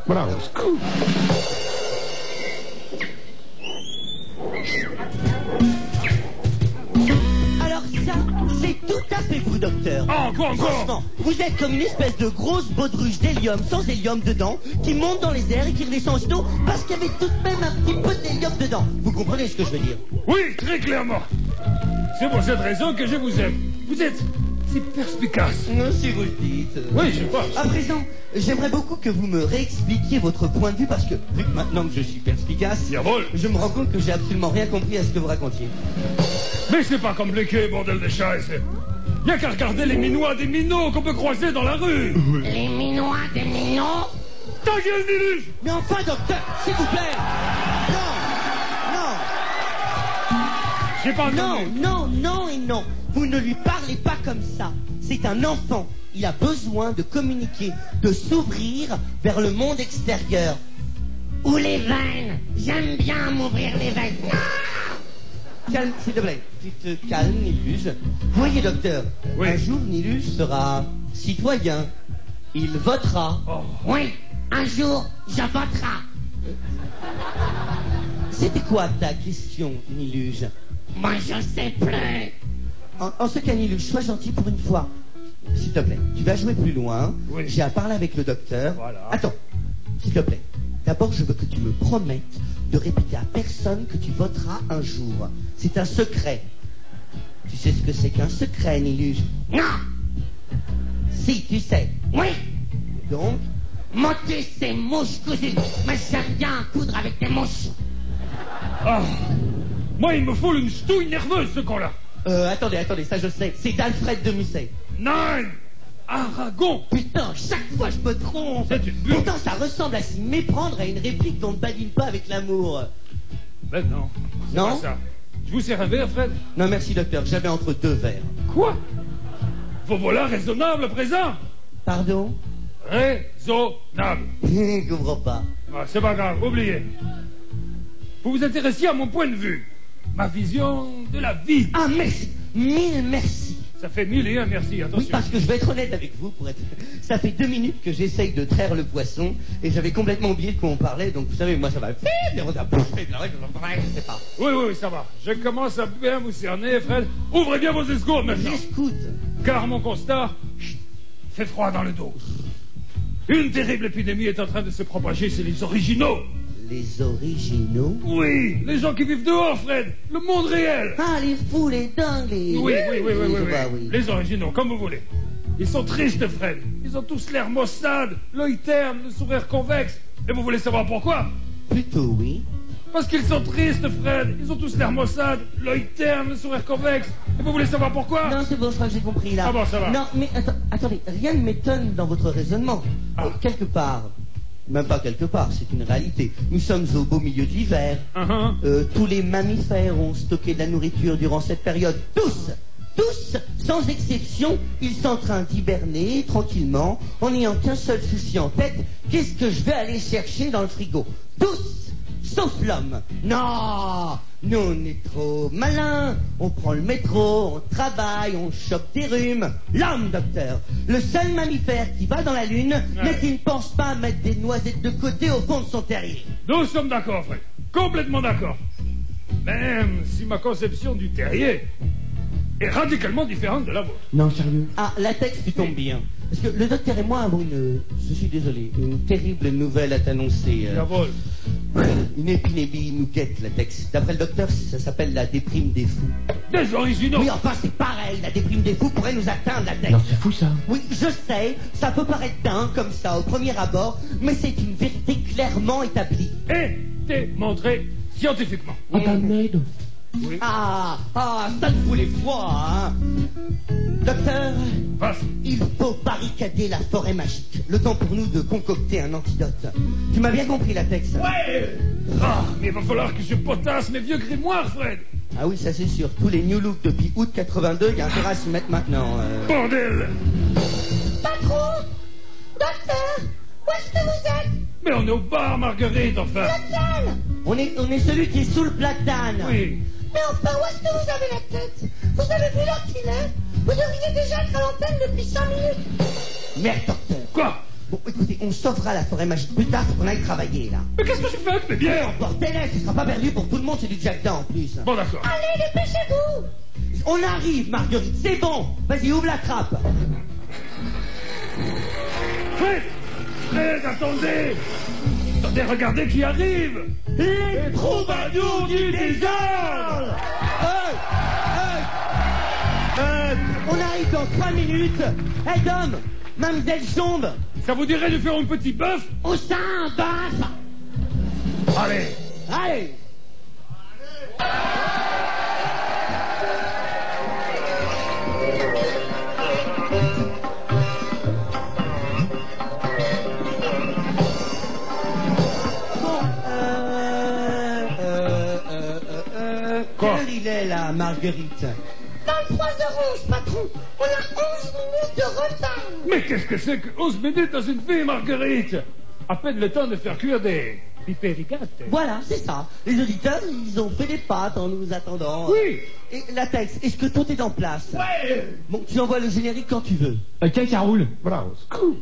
Bravo, scoop. Alors ça, c'est tout à fait vous, docteur. Ah, encore. Franchement, vous êtes comme une espèce de grosse baudruche d'hélium sans hélium dedans, qui monte dans les airs et qui redescend aussitôt parce qu'il y avait tout de même un petit peu d'hélium dedans. Vous comprenez ce que je veux dire? Oui, très clairement. C'est pour cette raison que je vous aime. Vous êtes si perspicace. Non, si vous le dites. Oui, je pense. À présent, j'aimerais beaucoup que vous me réexpliquiez votre point de vue parce que, vu que maintenant que je suis perspicace, Diable. je me rends compte que j'ai absolument rien compris à ce que vous racontiez. Mais c'est pas compliqué, bordel de chasse. Y a qu'à regarder les minois des minots qu'on peut croiser dans la rue. Les minois des minots? Ta gueule, Niluche! Mais enfin, docteur, s'il vous plaît. J'ai pas Non, entendu. non, non et non. Vous ne lui parlez pas comme ça. C'est un enfant. Il a besoin de communiquer, de s'ouvrir vers le monde extérieur. Ou les veines? J'aime bien m'ouvrir les veines. Calme, s'il te plaît. Tu te calmes, Niluche. Voyez, docteur, Oui. un jour, Niluche sera citoyen. Il votera. Oui, un jour, je voterai. C'était quoi ta question, Niluche? Moi, je sais plus. En ce cas, Niluche, sois gentil pour une fois. S'il te plaît, tu vas jouer plus loin. Oui. J'ai à parler avec le docteur. Voilà. Attends, s'il te plaît. D'abord, je veux que tu me promettes de répéter à personne que tu voteras un jour. C'est un secret. Tu sais ce que c'est qu'un secret, Niluche? Non. Si, tu sais. Oui. Donc, Motus, c'est mouche cousue. Mais j'aime bien coudre avec des mouches. Ah. Moi, il me faut une stouille nerveuse, ce con-là. attendez, ça je sais. C'est d'Alfred de Musset. Nine. Aragon. Putain, chaque fois je me trompe. C'est une bulle. Pourtant, ça ressemble à s'y méprendre à une réplique dont ne badine pas avec l'amour. Ben non. C'est Non? pas ça. Je vous sers un verre, Fred? Non, merci, docteur. J'avais entre deux verres. Quoi? Vos voilà raisonnable à présent? Pardon? Raisonnable. Je comprends pas. Ah, c'est pas grave, oubliez. Vous vous intéressiez à mon point de vue. Ma vision de la vie. Ah, merci. Mille merci. Ça fait 1001 merci, attention. Oui, parce que je vais être honnête avec vous, pour être... Ça fait 2 minutes que j'essaye de traire le poisson, et j'avais complètement oublié de quoi on parlait, donc vous savez, moi ça va... Je sais pas. Oui, ça va. Je commence à bien vous cerner, Fred. Ouvrez bien vos escoutes maintenant. J'escoute. Car mon constat fait froid dans le dos. Une terrible épidémie est en train de se propager chez les originaux. Les originaux? Oui, les gens qui vivent dehors, Fred. Le monde réel. Ah, les fous, les dingues, les... Oui. Oui. Les originaux, comme vous voulez. Ils sont tristes, Fred. Ils ont tous l'air maussade, l'œil terne, le sourire convexe. Et vous voulez savoir pourquoi? Plutôt oui. Parce qu'ils sont tristes, Fred. Ils ont tous l'air maussade, l'œil terne, le sourire convexe. Et vous voulez savoir pourquoi? Non, c'est bon, je crois que j'ai compris, là. Ah bon, ça va. Non, mais attendez, rien ne m'étonne dans votre raisonnement. Ah. Quelque part, même pas quelque part, c'est une réalité. Nous sommes au beau milieu de l'hiver. Tous les mammifères ont stocké de la nourriture durant cette période. Tous, sans exception, ils sont en train d'hiberner tranquillement, en n'ayant qu'un seul souci en tête. Qu'est-ce que je vais aller chercher dans le frigo? Tous, sauf l'homme. Non, nous on est trop malins. On prend le métro, on travaille, on chope des rhumes. L'homme, docteur, le seul mammifère qui va dans la lune, mais qui ne pense pas à mettre des noisettes de côté au fond de son terrier. Nous sommes d'accord, Fred. Complètement d'accord. Même si ma conception du terrier est radicalement différente de la vôtre. Non, sérieux. Ah, la texte, tu tombes bien. Parce que le docteur et moi avons je suis désolé, une terrible nouvelle à t'annoncer. Jawohl. Une épidémie nous guette, la texte. D'après le docteur, ça s'appelle la déprime des fous. Des originaux. Oui, enfin, c'est pareil. La déprime des fous pourrait nous atteindre, la texte. Non, c'est fou ça. Oui, je sais, ça peut paraître dingue comme ça au premier abord, mais c'est une vérité clairement établie. Et démontré scientifiquement. Ah bah merde. Oui. Ah, ça te fout les froids, hein. Docteur, Passe. il faut barricader la forêt magique. Le temps pour nous de concocter un antidote. Tu m'as bien compris, la texte? Ouais. Ah, mais il va falloir que je potasse mes vieux grimoires, Fred. Ah oui, ça c'est sûr. Tous les New Look depuis août 82, il y a intérêt à s'y mettre maintenant. Bordel. Patron! Docteur! Où est-ce que vous êtes? Mais on est au bar, Marguerite, enfin. Lequel? On est celui qui est sous le platane. Oui. Mais enfin, où est-ce que vous avez la tête? Vous avez vu l'heure qu'il est? Vous devriez déjà être à l'antenne depuis 5 minutes. Merde, docteur. Quoi? Bon, écoutez, on sauvera la forêt magique plus tard, faut qu'on aille travailler, là. Mais qu'est-ce que tu fais avec mes bières? Bordel, ce sera pas perdu pour tout le monde, c'est du Jack en plus. Bon, d'accord. Allez, dépêchez-vous. On arrive, Marguerite, c'est bon. Vas-y, ouvre la trappe. Fred! Fred, attendez! Attendez, regardez qui arrive! Les troubadours du désordre! On arrive dans 3 minutes. Hey, Dom, Mademoiselle Sombe, Ça vous dirait de faire un petit bœuf? au sein, bœuf. Allez! Allez. Quoi? Quelle heure il est là, Marguerite? 23h11, patron. On a 11 minutes de retard. Mais qu'est-ce que c'est que 11 minutes dans une vie, Marguerite? À peine le temps de faire cuire des pipéricates. Voilà, c'est ça. Les auditeurs, ils ont fait des pâtes en nous attendant. Oui. Et la texte, est-ce que tout est en place? Ouais. Bon, tu envoies le générique quand tu veux. Ok, ça roule. Bravo. Cool.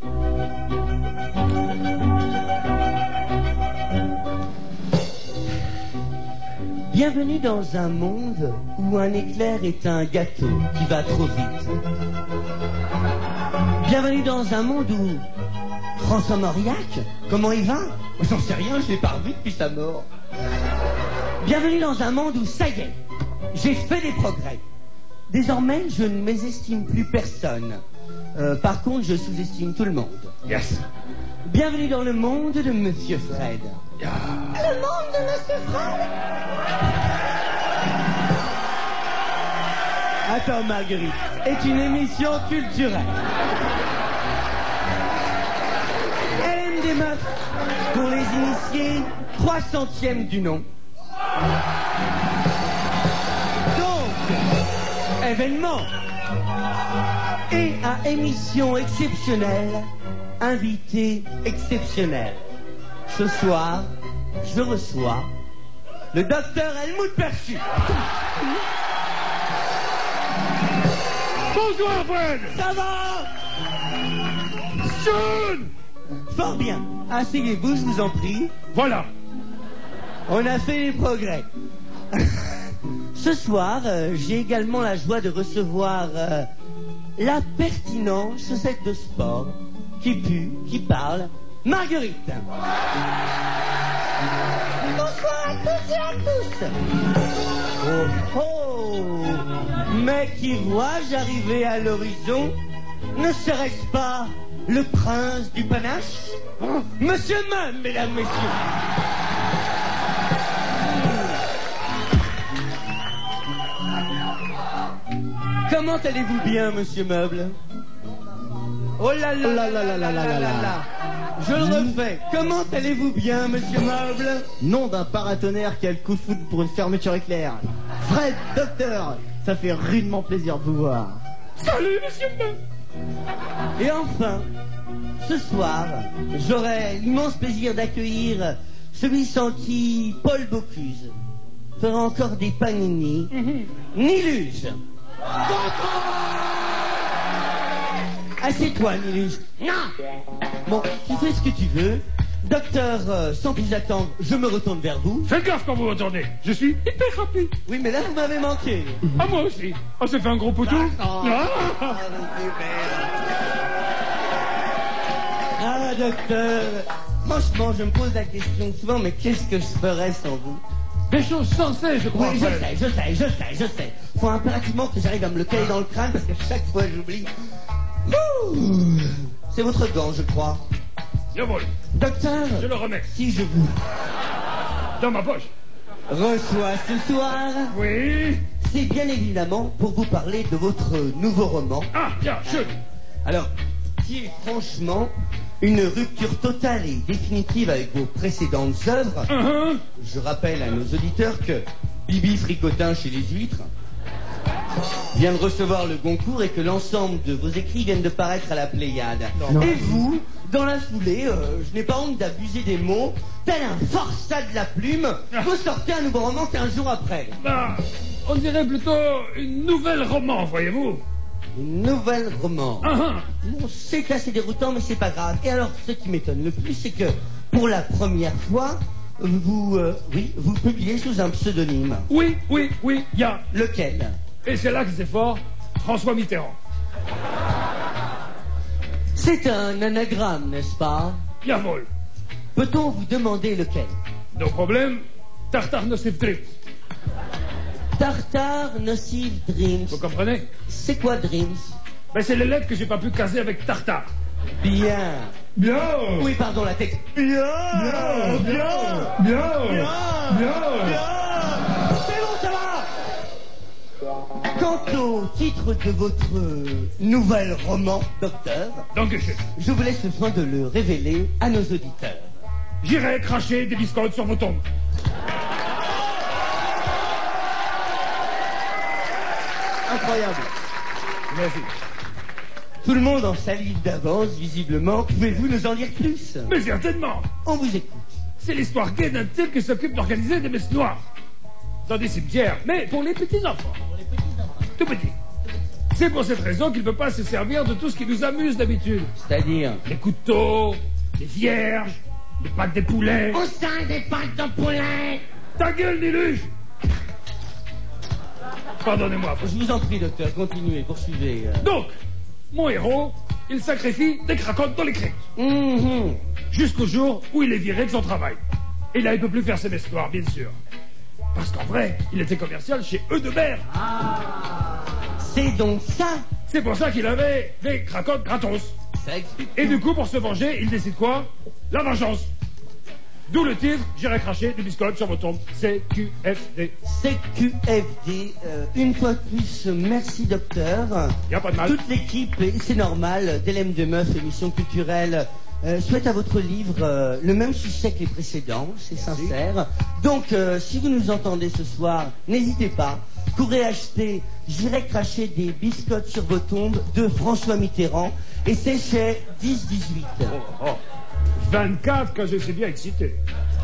Bienvenue dans un monde où un éclair est un gâteau qui va trop vite. Bienvenue dans un monde où François Mauriac, comment il va? J'en sais rien, je l'ai pas revu depuis sa mort. Bienvenue dans un monde où, ça y est, j'ai fait des progrès. Désormais, je ne mésestime plus personne. Par contre, je sous-estime tout le monde. Yes. Bienvenue dans le monde de Monsieur Fred. Le monde de Monsieur Fred. Attends, Marguerite, est une émission culturelle. Hélène des Meufs, pour les initiés, 300e du nom. Donc, événement. Et à émission exceptionnelle, invité exceptionnel. Ce soir, je reçois le docteur Helmut Perchu. Bonsoir, Fred. Ça va? John. Fort bien. Asseyez-vous, je vous en prie. Voilà. On a fait des progrès. Ce soir, j'ai également la joie de recevoir la pertinente chaussette de sport qui pue, qui parle, Marguerite. Bonsoir à toutes et à tous. Oh oh! Mais qui vois-je arriver à l'horizon? Ne serait-ce pas le prince du panache? Monsieur Mann, mesdames, messieurs! Comment allez-vous bien, monsieur Meuble? Oh là là là là là là là là là! Je le refais. Comment allez-vous bien, monsieur Meuble? Nom d'un paratonnerre qui a le coup de foudre pour une fermeture éclair. Fred, docteur, ça fait rudement plaisir de vous voir. Salut, monsieur Mann. Et enfin, ce soir, j'aurai l'immense plaisir d'accueillir celui sans qui Paul Bocuse fera encore des panini. Nilus. Assieds-toi, Nilus. Non. Bon, tu fais ce que tu veux. Docteur, sans plus attendre, je me retourne vers vous. Faites gaffe quand vous retournez. Je suis hyper rapide. Oui, mais là, vous m'avez manqué. Ah, moi aussi. On s'est fait un gros poteau. Ah, docteur, franchement, je me pose la question souvent, mais qu'est-ce que je ferais sans vous? Des choses sensées, je crois. Oui, je sais. Faut impérativement que j'arrive à me le caler dans le crâne parce que chaque fois j'oublie. Ouh, c'est votre gant, je crois. Jawohl. Docteur, Je le remets. si je vous Dans ma poche. reçois ce soir, Oui. c'est bien évidemment pour vous parler de votre nouveau roman. Ah, tiens, chut. Alors, qui est franchement une rupture totale et définitive avec vos précédentes œuvres. Je rappelle à nos auditeurs que Bibi Fricotin chez les Huîtres vient de recevoir le Goncourt et que l'ensemble de vos écrits viennent de paraître à la Pléiade. Non. Et vous, dans la foulée, je n'ai pas honte d'abuser des mots, tel un forçat de la plume, vous sortez un nouveau roman 15 jours après. Bah, on dirait plutôt une nouvelle roman, voyez-vous. Une nouvelle roman. Ah, Bon, c'est assez déroutant, mais c'est pas grave. Et alors, ce qui m'étonne le plus, c'est que pour la première fois, vous publiez sous un pseudonyme. oui, il y a. Lequel? Et c'est là que c'est fort, François Mitterrand. C'est un anagramme, n'est-ce pas? Jawohl. Peut-on vous demander lequel? No problème, Tartare Nocif Dreams. Tartare Nocif Dreams. Vous comprenez? C'est quoi Dreams? Ben, c'est les lettres que j'ai pas pu caser avec Tartare. Bien. Bien. Oui, pardon, la texte. Bien. C'est bon, ça va. Quant au titre de votre nouvel roman, Docteur, Donc, je vous laisse le soin de le révéler à nos auditeurs. j'irai cracher des biscottes sur vos tombes. Incroyable. Merci. Tout le monde en salive d'avance, visiblement. Pouvez-vous nous en dire plus? Mais certainement. On vous écoute. C'est l'histoire gaie d'un type qui s'occupe d'organiser des messes noires dans des cimetières, mais pour les petits-enfants. Tout petits. C'est pour cette raison qu'il ne peut pas se servir de tout ce qui nous amuse d'habitude. C'est-à-dire? Les couteaux, les vierges, les pattes des poulets. Au sein des pattes de poulet. Ta gueule, Niluche! Pardonnez-moi. Je vous en prie, docteur, continuez, poursuivez. Donc, mon héros, il sacrifie des cracottes dans les criques. Mhm. Jusqu'au jour où il est viré de son travail. Et là, il ne peut plus faire ses messes noires, bien sûr. Parce qu'en vrai, il était commercial chez Eudebert. C'est donc ça? C'est pour ça qu'il avait des cracottes gratos. Ça explique. Et du coup, pour se venger, il décide quoi? La vengeance. D'où le titre, j'irai cracher des biscottes sur vos tombes. CQFD. CQFD. Une fois de plus, merci docteur. Y a pas de mal. Toute l'équipe, et c'est normal, d'Elem de Meuf, émission culturelle, souhaite à votre livre le même succès que les précédents, c'est sincère. Donc, si vous nous entendez ce soir, n'hésitez pas, courez acheter J'irai cracher des biscottes sur vos tombes de François Mitterrand, et c'est chez 10-18. Oh. 24 quand je suis bien excité.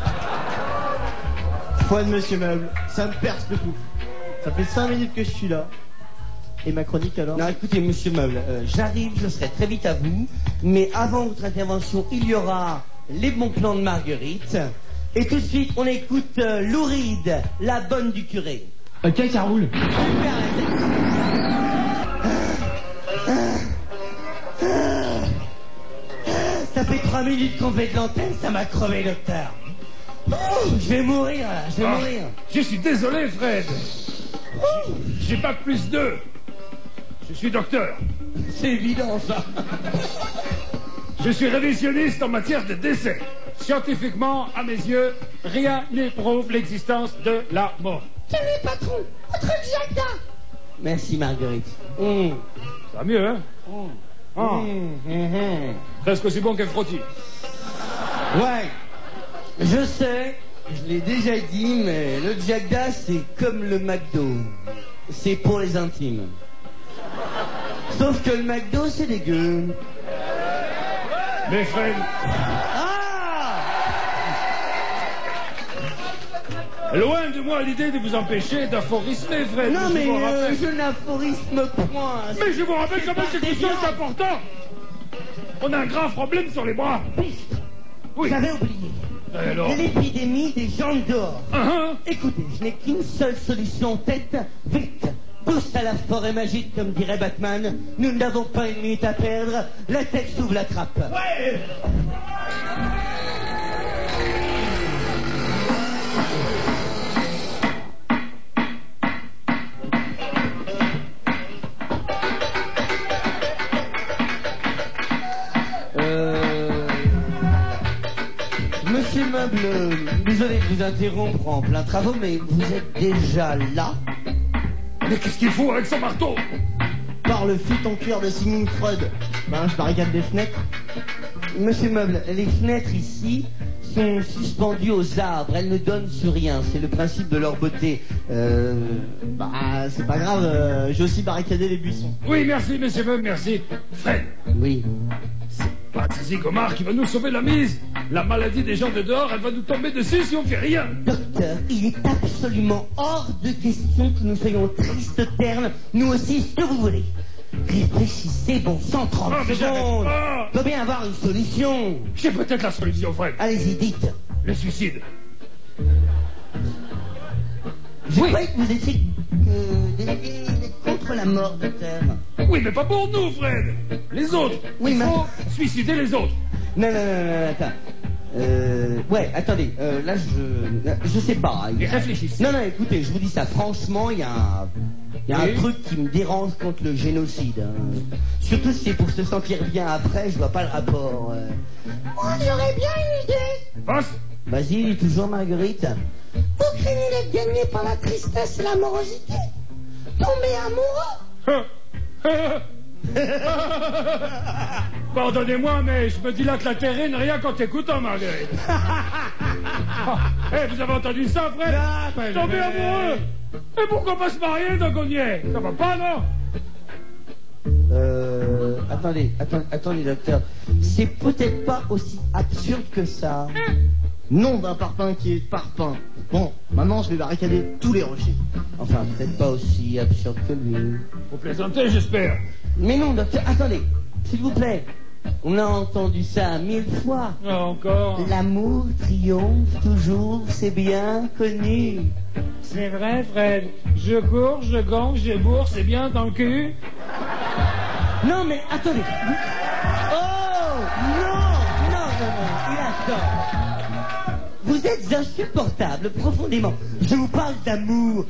Foi de Monsieur Meuble, ça me perce le pouls. Ça fait 5 minutes que je suis là. Et ma chronique alors? Non, écoutez, monsieur Meuble, j'arrive, je serai très vite à vous, mais avant votre intervention, il y aura les bons plans de Marguerite, et tout de suite, on écoute Louride, la bonne du curé. Ok, ça roule. Super, ça fait 3 minutes qu'on fait de l'antenne, ça m'a crevé, docteur. Je vais mourir, là, je vais mourir. Je suis désolé, Fred. J'ai pas plus 2. Je suis docteur. C'est évident, ça. Je suis révisionniste en matière de décès. Scientifiquement, à mes yeux, rien n'éprouve l'existence de la mort. Tenez, patron, votre Giada. Merci, Marguerite. Ça va mieux, hein? Presque aussi bon qu'un frottis. Ouais, je sais, je l'ai déjà dit, mais le Jagda, c'est comme le McDo. C'est pour les intimes. Sauf que le McDo, c'est dégueu. Mais Fred, loin de moi l'idée de vous empêcher d'aphorismer, Fred. Non, mais je vous rappelle- je n'aphorisme point. Mais je vous rappelle quand même quelque chose d'important. On a un grave problème sur les bras. Oui. J'avais oublié. Alors L'épidémie des gens dehors. Écoutez, je n'ai qu'une seule solution en tête. Vite, tous à la forêt magique, comme dirait Batman. Nous n'avons pas une minute à perdre. La tête s'ouvre la trappe. Ouais. Monsieur Meuble, désolé de vous interrompre en plein travaux, mais vous êtes déjà là. Mais qu'est-ce qu'il faut avec son marteau? Par le fut en cuir de Sigmund Freud. Ben, je barricade des fenêtres. Monsieur Meuble, les fenêtres ici sont suspendues aux arbres. Elles ne donnent sur rien. C'est le principe de leur beauté. Bah, c'est pas grave, j'ai aussi barricadé les buissons. Oui, merci, monsieur Meuble, merci. Fred, Oui. pas de Zigomar qui va nous sauver la mise. La maladie des gens de dehors, elle va nous tomber dessus si on fait rien. Docteur, il est absolument hors de question que nous soyons tristes, ternes, nous aussi, ce que vous voulez. Réfléchissez, bon sang, 30 Ah, mais secondes. j'arrête pas. Doit bien avoir une solution. J'ai peut-être la solution, Fred. Allez-y, dites. Le suicide. Je Oui. croyais que vous étiez contre la mort, docteur. Oui, mais pas pour nous, Fred. Les autres. Oui, Il mais- faut suicider les autres. Non, attends. Ouais, attendez, là, je sais pas. Et réfléchissez. Non, écoutez, je vous dis ça, franchement, il y a un Oui. truc qui me dérange contre le génocide. Hein. Surtout si c'est pour se sentir bien après, je vois pas le rapport. Moi, j'aurais bien une idée. Passe. Vas-y, toujours Marguerite. Vous craignez d'être gagné par la tristesse et l'amorosité. Tomber amoureux. Pardonnez-moi, mais je me dilate la terrine rien qu'en t'écoutant, Marguerite. Eh, vous avez entendu ça, Fred? Tomber amoureux. Et pourquoi pas se marier, donc on y est? Ça va pas, non? Attendez, docteur. C'est peut-être pas aussi absurde que ça. Nom d'un parpaing qui est parpaing. Bon, maintenant je vais barricader tous les rochers. Enfin, peut-être pas aussi absurde que lui. Vous plaisantez, j'espère. Mais non, docteur, attendez, s'il vous plaît. On a entendu ça 1000 fois. Ah, encore. L'amour triomphe toujours, c'est bien connu. C'est vrai, Fred. Je cours, je gonfle, je bourre, c'est bien dans le cul. Non, mais attendez. Oh non, il a tort. Vous êtes insupportable, profondément. Je vous parle d'amour.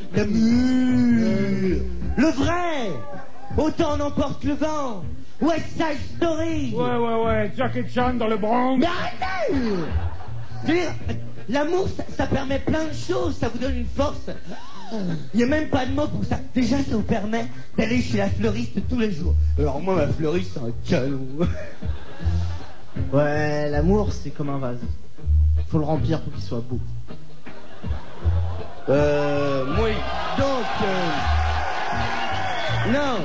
Le vrai. Autant n'emporte le vent. West Side Story. Ouais. Jackie Chan dans le Bronx. Mais arrêtez. Je veux dire, l'amour, ça permet plein de choses. Ça vous donne une force. Il n'y a même pas de mots pour ça. Déjà, ça vous permet d'aller chez la fleuriste tous les jours. Alors moi, ma fleuriste, c'est un canon. Ouais, l'amour c'est comme un vase. Faut le remplir pour qu'il soit beau. Oui. Donc, non.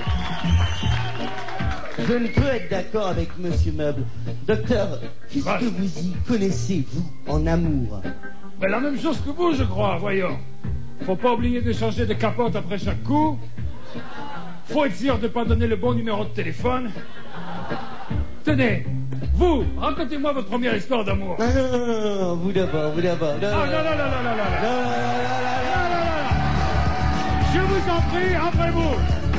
Je ne peux être d'accord avec Monsieur Meuble. Docteur, qu'est-ce que vous y connaissez, vous, en amour? Mais la même chose que vous, je crois, voyons. Faut pas oublier de changer de capote après chaque coup. Faut être sûr de pas donner le bon numéro de téléphone. Tenez, vous, racontez-moi votre première histoire d'amour. Non, vous d'abord. Ah, non. Je vous en prie, après vous.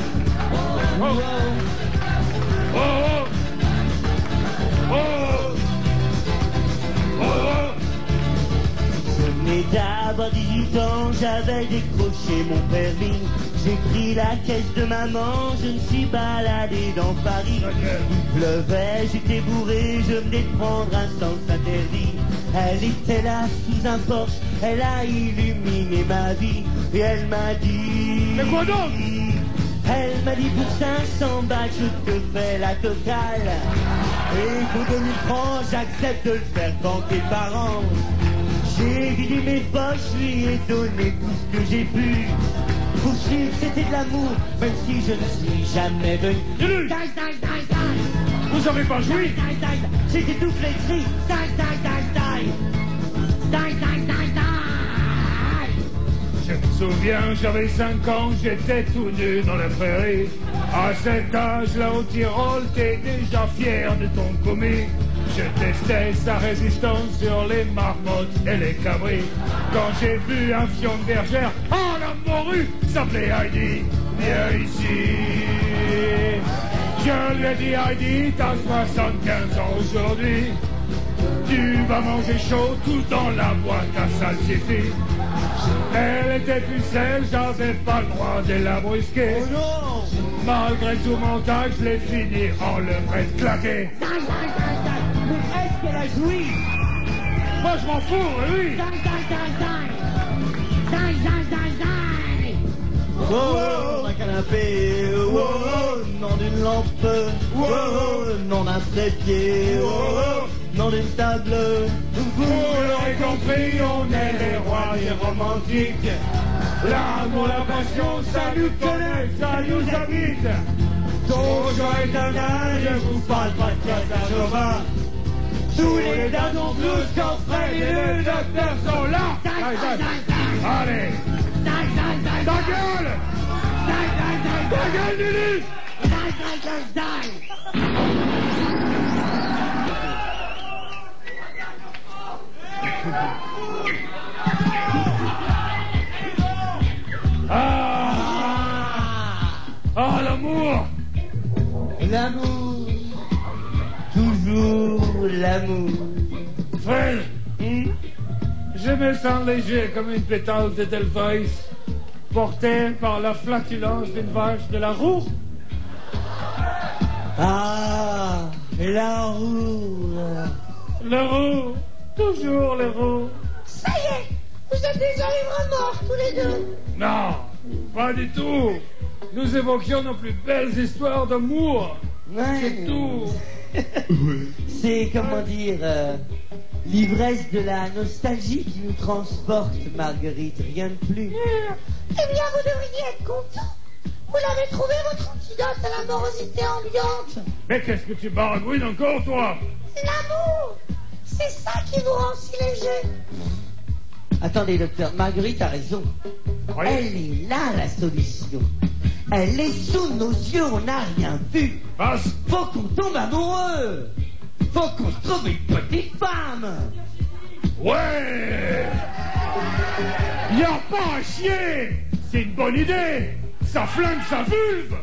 Je venais d'avoir 18 ans, j'avais décroché mon permis. J'ai pris la caisse de maman, je me suis baladé dans Paris. Il pleuvait, j'étais bourré, je venais de prendre un sens interdit. Elle était là sous un Porsche, elle a illuminé ma vie. Et elle m'a dit... Mais quoi donc? Elle m'a dit pour 500 balles je te fais la totale. Et pour 2000 francs j'accepte de le faire banquer par an. J'ai vidé mes poches, je lui ai donné tout ce que j'ai pu. Pour suivre c'était de l'amour, même si je ne suis jamais venu. Dis-lui. Vous avez pas joui? J'étais tout flétri. Je me souviens, j'avais 5 ans, j'étais tout nu dans la prairie. À cet âge-là au Tyrol, t'es déjà fier de ton commis. Je testais sa résistance sur les marmottes et les cabris. Quand j'ai vu un fion de bergère, oh la morue, s'appelait Heidi. Viens ici. Je lui ai dit Heidi, t'as 75 ans aujourd'hui. Tu vas manger chaud tout dans la boîte à salsifis. Elle était pucelle, j'avais pas le droit de la brusquer. Oh non! Malgré tout mon tag, je l'ai fini en levrette claqué. Mais est-ce qu'elle a joui? Moi je m'en fous, oui. Dans un canapé, nom d'une lampe, nom d'un trépied, nom d'une table. Vous l'aurez compris, on est les rois des romantiques. L'amour, la passion, ça nous connaît, ça nous habite. Toujours éternel, je vous parle pas de Casanova. Tous les dindons blues quand Fred et le docteur sont là. Allez, ta gueule, Lulu. Ah, l'amour. L'amour. Toujours l'amour. Fred, je me sens léger comme une pétale de Delphes, porté par la flatulence d'une vache de la roue. Ah, la roue. Le roux, toujours le roux. Ça y est, vous êtes déjà ivres morts tous les deux. Non, pas du tout. Nous évoquions nos plus belles histoires d'amour. Ouais. C'est tout. C'est, comment dire, l'ivresse de la nostalgie qui nous transporte, Marguerite, rien de plus. Eh bien, vous devriez être content. Vous l'avez trouvé, votre antidote à la morosité ambiante. Mais qu'est-ce que tu baragouines encore, toi? L'amour, c'est ça qui vous rend si léger. Attendez, docteur, Marguerite a raison. Oui. Elle est là, la solution. Elle est sous nos yeux, on n'a rien vu. Passe. Faut qu'on tombe amoureux. Faut qu'on se trouve une petite femme. Ouais. Y a pas à chier. C'est une bonne idée. Ça flingue sa vulve.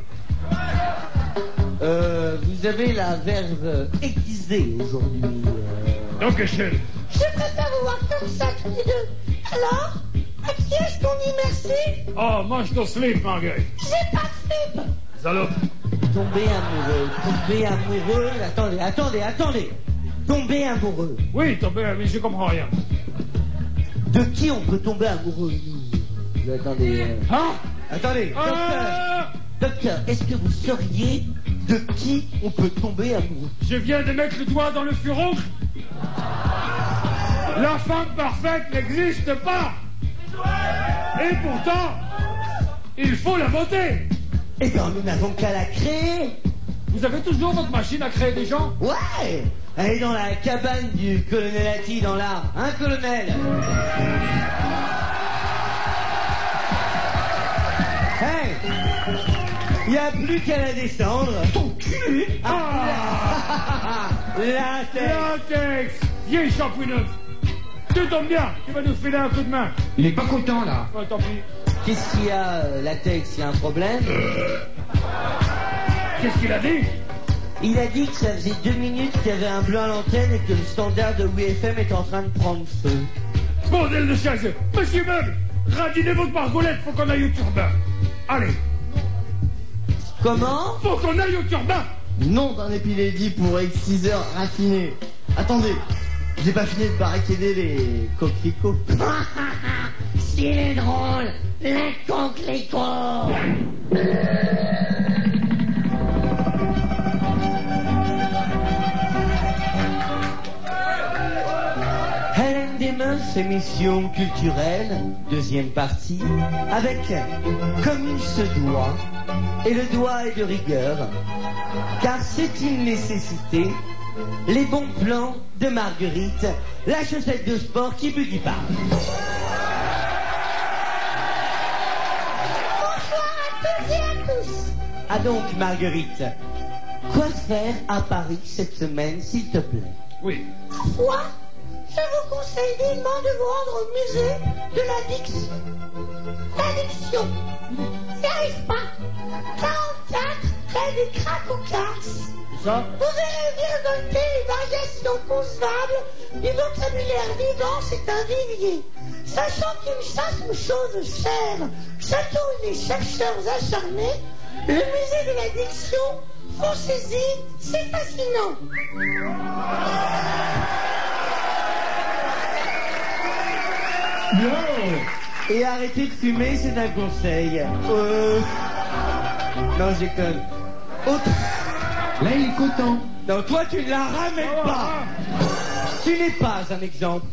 Vous avez la verve aiguisée aujourd'hui. Donc, échelle. Je préfère vous voir comme ça tous les deux. Alors, à qui est-ce qu'on dit merci? Oh, mange ton slip, Marguerite. J'ai pas de slip. Salope. Tomber amoureux. Attendez. Tomber amoureux. Oui, mais je comprends rien. De qui on peut tomber amoureux, nous? Attendez. Hein? Attendez, docteur, est-ce que vous sauriez de qui on peut tomber amoureux? Je viens de mettre le doigt dans le furon. La femme parfaite n'existe pas. Et pourtant, il faut la voter. Eh bien, nous n'avons qu'à la créer. Vous avez toujours votre machine à créer des gens? Ouais. Elle est dans la cabane du colonel Atti dans l'art. Hein, colonel? Hey, il n'y a plus qu'à la descendre. Ton cul. Latex. Latex. Vieille champouineuse. Tu tombes bien, tu vas nous filer un coup de main. Il est pas content, là. Ouais, tant pis. Qu'est-ce qu'il y a, Latex? Il y a un problème? Qu'est-ce qu'il a dit? Il a dit que ça faisait 2 minutes qu'il y avait un bleu à l'antenne et que le standard de WFM est en train de prendre feu. Bordel de chaise. Monsieur Meuble, radinez votre margolette, faut qu'on aille au turbin. Allez, Comment? faut qu'on aille au turbin. Nom d'un épilédie pour exciseur raffiné. Attendez, j'ai pas fini de barricader les coquelicots. S'il est drôle, les coquelicots. Hélène Desmeufs, émission culturelle, deuxième partie, avec Comme il se doit, et le doigt est de rigueur, car c'est une nécessité, les bons plans de Marguerite, la chaussette de sport qui buggy pas. Bonsoir à toutes et à tous. Ah donc, Marguerite, quoi faire à Paris cette semaine, s'il te plaît? Oui. Moi, je vous conseille vivement de vous rendre au musée de l'addiction. L'addiction, ça arrive pas. 44 près des Cracoucas. Ça? Vous verrez virevolter les variations concevables du vocabulaire vivant, c'est un vivier. Sachant qu'une chasse aux choses chères chatouille les chercheurs acharnés, le musée de l'addiction, foncez-y, c'est fascinant. Et arrêtez de fumer, c'est un conseil. Non, je déconne. Autre... Là, il est content. Non, toi, tu ne la ramènes pas. Tu n'es pas un exemple.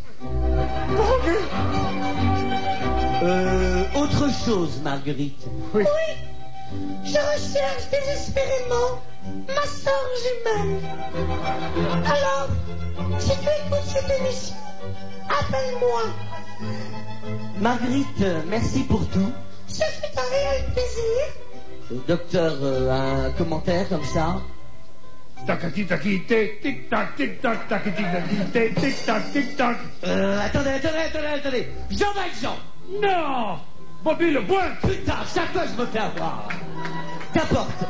Autre chose, Marguerite. Oui. Je recherche désespérément ma sœur jumelle. Alors, si tu écoutes cette émission, appelle-moi. Marguerite, merci pour tout. Ce fut un réel plaisir. Docteur, un commentaire comme ça? Takati taki tic tic tac tic tac takati taki tic tac tic tac. Attendez. Jean Valjean. Non, Bobby le point. Putain, chaque fois je me fais avoir. Qu'importe.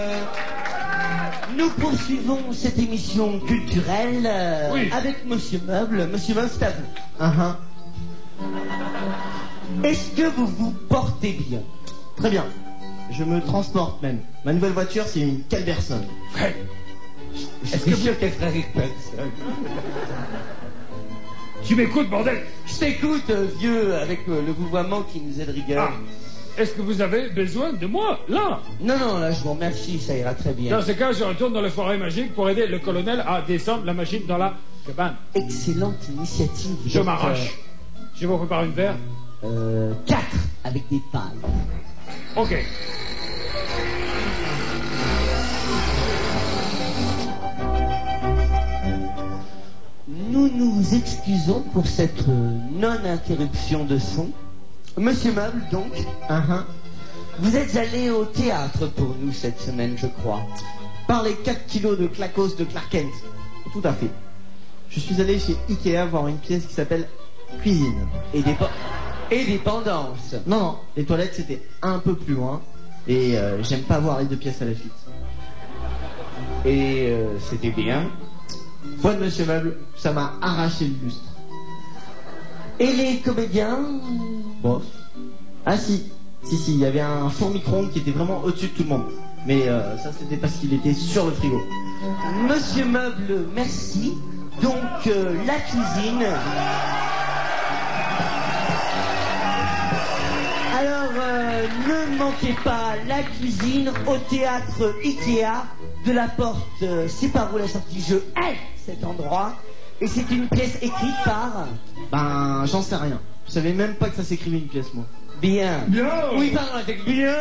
Nous poursuivons cette émission culturelle Oui. avec Monsieur Meuble. Monsieur Meuble, c'est à vous. Est-ce que vous vous portez bien? Très bien. Je me transporte même. Ma nouvelle voiture, c'est une Calverson. Fred, Est-ce que sûr qu'elle ferait rire personne? tu m'écoutes, bordel? Je t'écoute, vieux, avec le vouvoiement qui nous est de rigueur. Ah, est-ce que vous avez besoin de moi, là? Non, là, je vous remercie, ça ira très bien. Dans ce cas, je retourne dans le forêt magique pour aider le colonel à descendre la machine dans la cabane. Excellente initiative. Je m'arrache. Je vous prépare une verre. 4 avec des pailles. Ok. Nous nous excusons pour cette non-interruption de son. Monsieur Meuble, donc, vous êtes allé au théâtre pour nous cette semaine, je crois. Par les 4 kilos de clacos de Clark Kent. Tout à fait. Je suis allé chez Ikea voir une pièce qui s'appelle Cuisine. Et dépendance. Non, les toilettes c'était un peu plus loin. Et j'aime pas voir les deux pièces à la suite. Et c'était bien. Foi de Monsieur Meuble, ça m'a arraché le lustre. Et les comédiens? Bon. Ah si, il y avait un four micro-ondes qui était vraiment au-dessus de tout le monde. Mais ça c'était parce qu'il était sur le frigo. Monsieur Meuble, merci. Donc la cuisine. Alors ne manquez pas la cuisine au théâtre Ikea de la porte. C'est par où la sortie? Je hais cet endroit. Et c'est une pièce écrite par... Ben, j'en sais rien. Je savais même pas que ça s'écrivait une pièce, moi. Bien. Oui, pardon, c'est bien.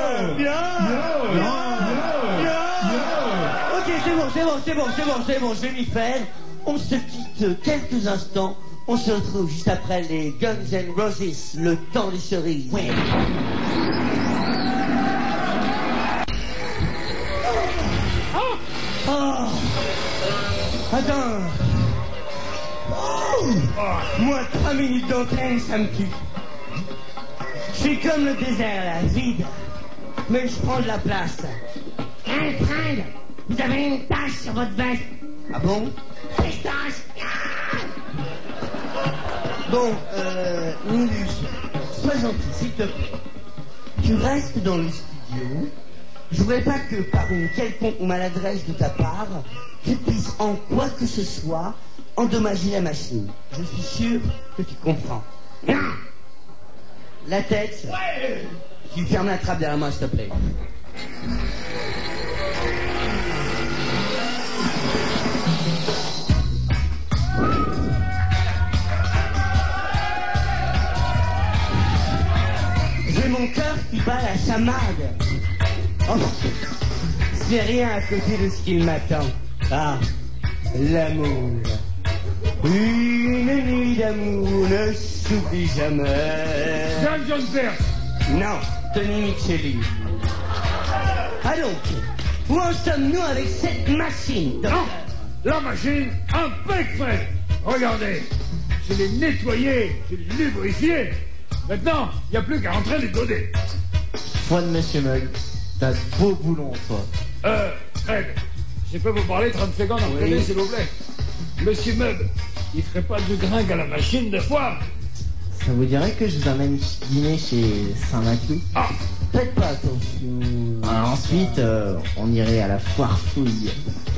Ok, c'est bon, je vais m'y faire. On se quitte quelques instants. On se retrouve juste après les Guns N' Roses, le temps des cerises. Ouais. Oh. Attends. Moi, 3 minutes d'antenne, ça me tue. Je suis comme le désert, là, vide. Mais je prends de la place. Hein, Fred, vous avez une tache sur votre veste. Ah bon? Pistache. Bon, Nilus, sois gentil, s'il te plaît. Tu restes dans le studio. Je voudrais pas que, par une quelconque maladresse de ta part, tu puisses en quoi que ce soit endommager la machine. Je suis sûr que tu comprends. La tête. Ouais. Tu fermes la trappe derrière moi, s'il te plaît. J'ai mon cœur qui bat la chamade. Oh, c'est rien à côté de ce qu'il m'attend. Ah, l'amour. Une nuit d'amour ne s'oublie jamais. Jean John Perse. Non, Tony Micheli. Ah donc, où en sommes-nous avec cette machine? Non, la machine, impeccable. Regardez, je l'ai nettoyée, je l'ai lubrifiée. Maintenant, il n'y a plus qu'à rentrer les godets. Foi de Monsieur Meuble, t'as de beaux boulons, toi. Fred, je peux vous parler 30 secondes en privé, s'il vous plaît. Monsieur Meuble, il ferait pas du gringue à la machine de foire? Ça vous dirait que je vous amène dîner chez Saint-Maclou? Ah, faites pas attention. Ensuite, on irait à la foire fouille.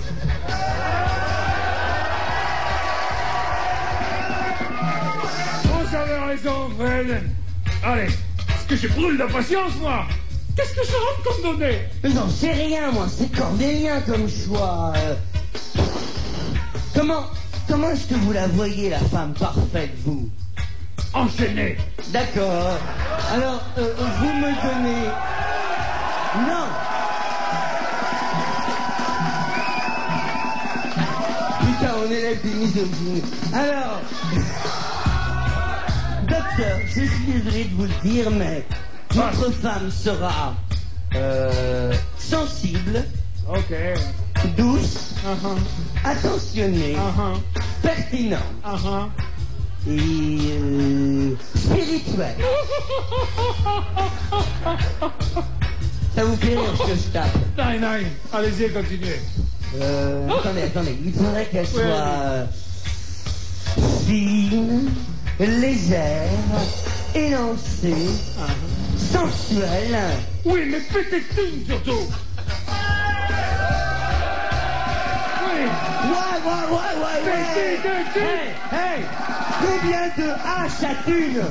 vous avez raison, Fred. Allez, est-ce que je brûle d'impatience, moi? Qu'est-ce que je rentre comme données? Mais j'en sais rien, moi, c'est cordélien comme choix. Comment est-ce que vous la voyez, la femme parfaite, vous? Enchaînée. D'accord. Alors, vous me donnez... Non. Putain, on élève des misogynes. Alors... Docteur, je suis désolé de vous le dire, mais votre femme sera sensible, Ok. douce, attentionnée, pertinente et spirituelle. Ça vous fait rire ce que je tape? Non. Allez-y, continuez. Attendez. Il faudrait qu'elle soit fine, légère, élancée, sensuelle. Oui, mais pétez-tune surtout. Oui. Ouais. Pétez-tune. Hey, combien de H à thune?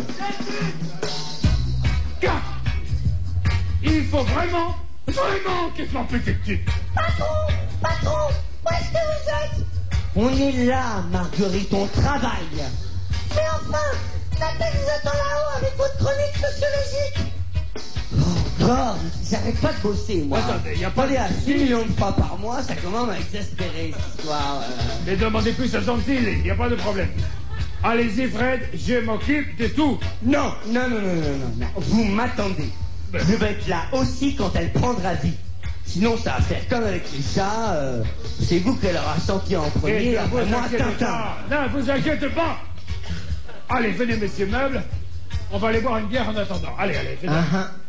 4. Il faut vraiment qu'elle soit pétez-tune. Patron, où est-ce que vous êtes? On est là, Marguerite, on travaille. Mais enfin, Nathalie vous attend là-haut avec votre chronique sociologique. Oh, God, j'arrête pas de bosser, moi. Attendez, y a pas Allez, de- à 6 millions de fois par mois, ça commence à exaspérer, cette histoire. Ne demandez plus à Gentil, il n'y a pas de problème. Allez-y, Fred, je m'occupe de tout. Non. Vous m'attendez. Je vais être là aussi quand elle prendra vie. Sinon, ça va faire comme avec les chats. C'est vous qu'elle aura senti en Et premier, ne après vous moi, inquiétez Tintin. pas. Ne vous inquiétez pas. Allez, venez, messieurs meubles. On va aller boire une bière en attendant. Allez, venez.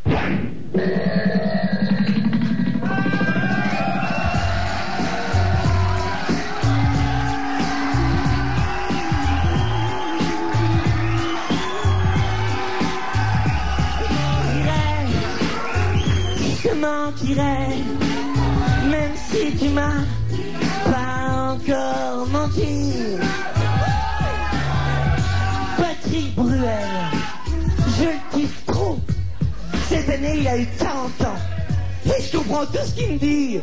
Je mentirais, même si tu m'as pas encore menti. Patrick Bruel, je le kiffe trop. Cette année, il a eu 40 ans. Et je comprends tout ce qu'il me dit.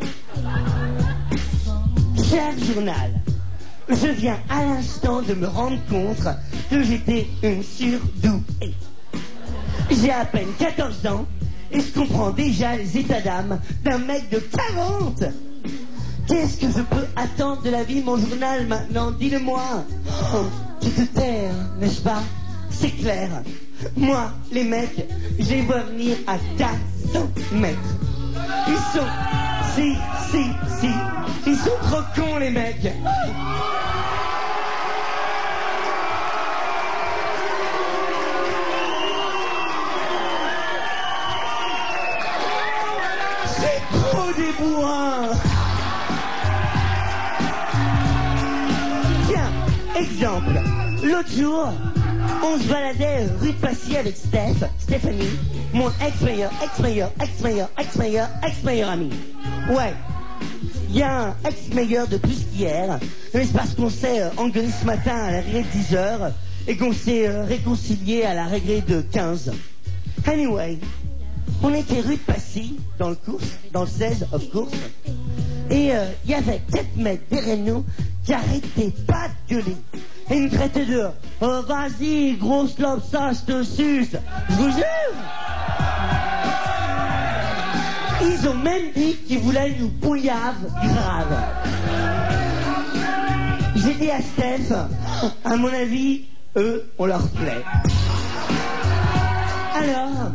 Cher journal, je viens à l'instant de me rendre compte que j'étais une surdouée. J'ai à peine 14 ans et je comprends déjà les états d'âme d'un mec de 40. Qu'est-ce que je peux attendre de la vie, mon journal, maintenant? Dis-le-moi. Oh, tu te tais, n'est-ce pas? C'est clair. Moi, les mecs, je les vois venir à 400 mètres. Ils sont... Si. Ils sont trop cons, les mecs. C'est trop des bourrins. Tiens, exemple. L'autre jour, on se baladait rue de Passy avec Stéphanie, mon ex-meilleur ami. Ouais. Il y a un ex-meilleur de plus qu'hier, mais c'est parce qu'on s'est engueulé ce matin à la régrée de 10h et qu'on s'est réconcilié à la régrée de 15. Anyway, on était rue de Passy, dans le 16, of course, et il y avait 4 mecs derrière nous qui arrêtaient pas de gueuler. Et ils me traitaient de « Oh, vas-y, grosse lobe, ça, je te suce !» Je vous jure. Ils ont même dit qu'ils voulaient nous bouillave grave. J'ai dit à Steph, à mon avis, eux, on leur plaît. Alors,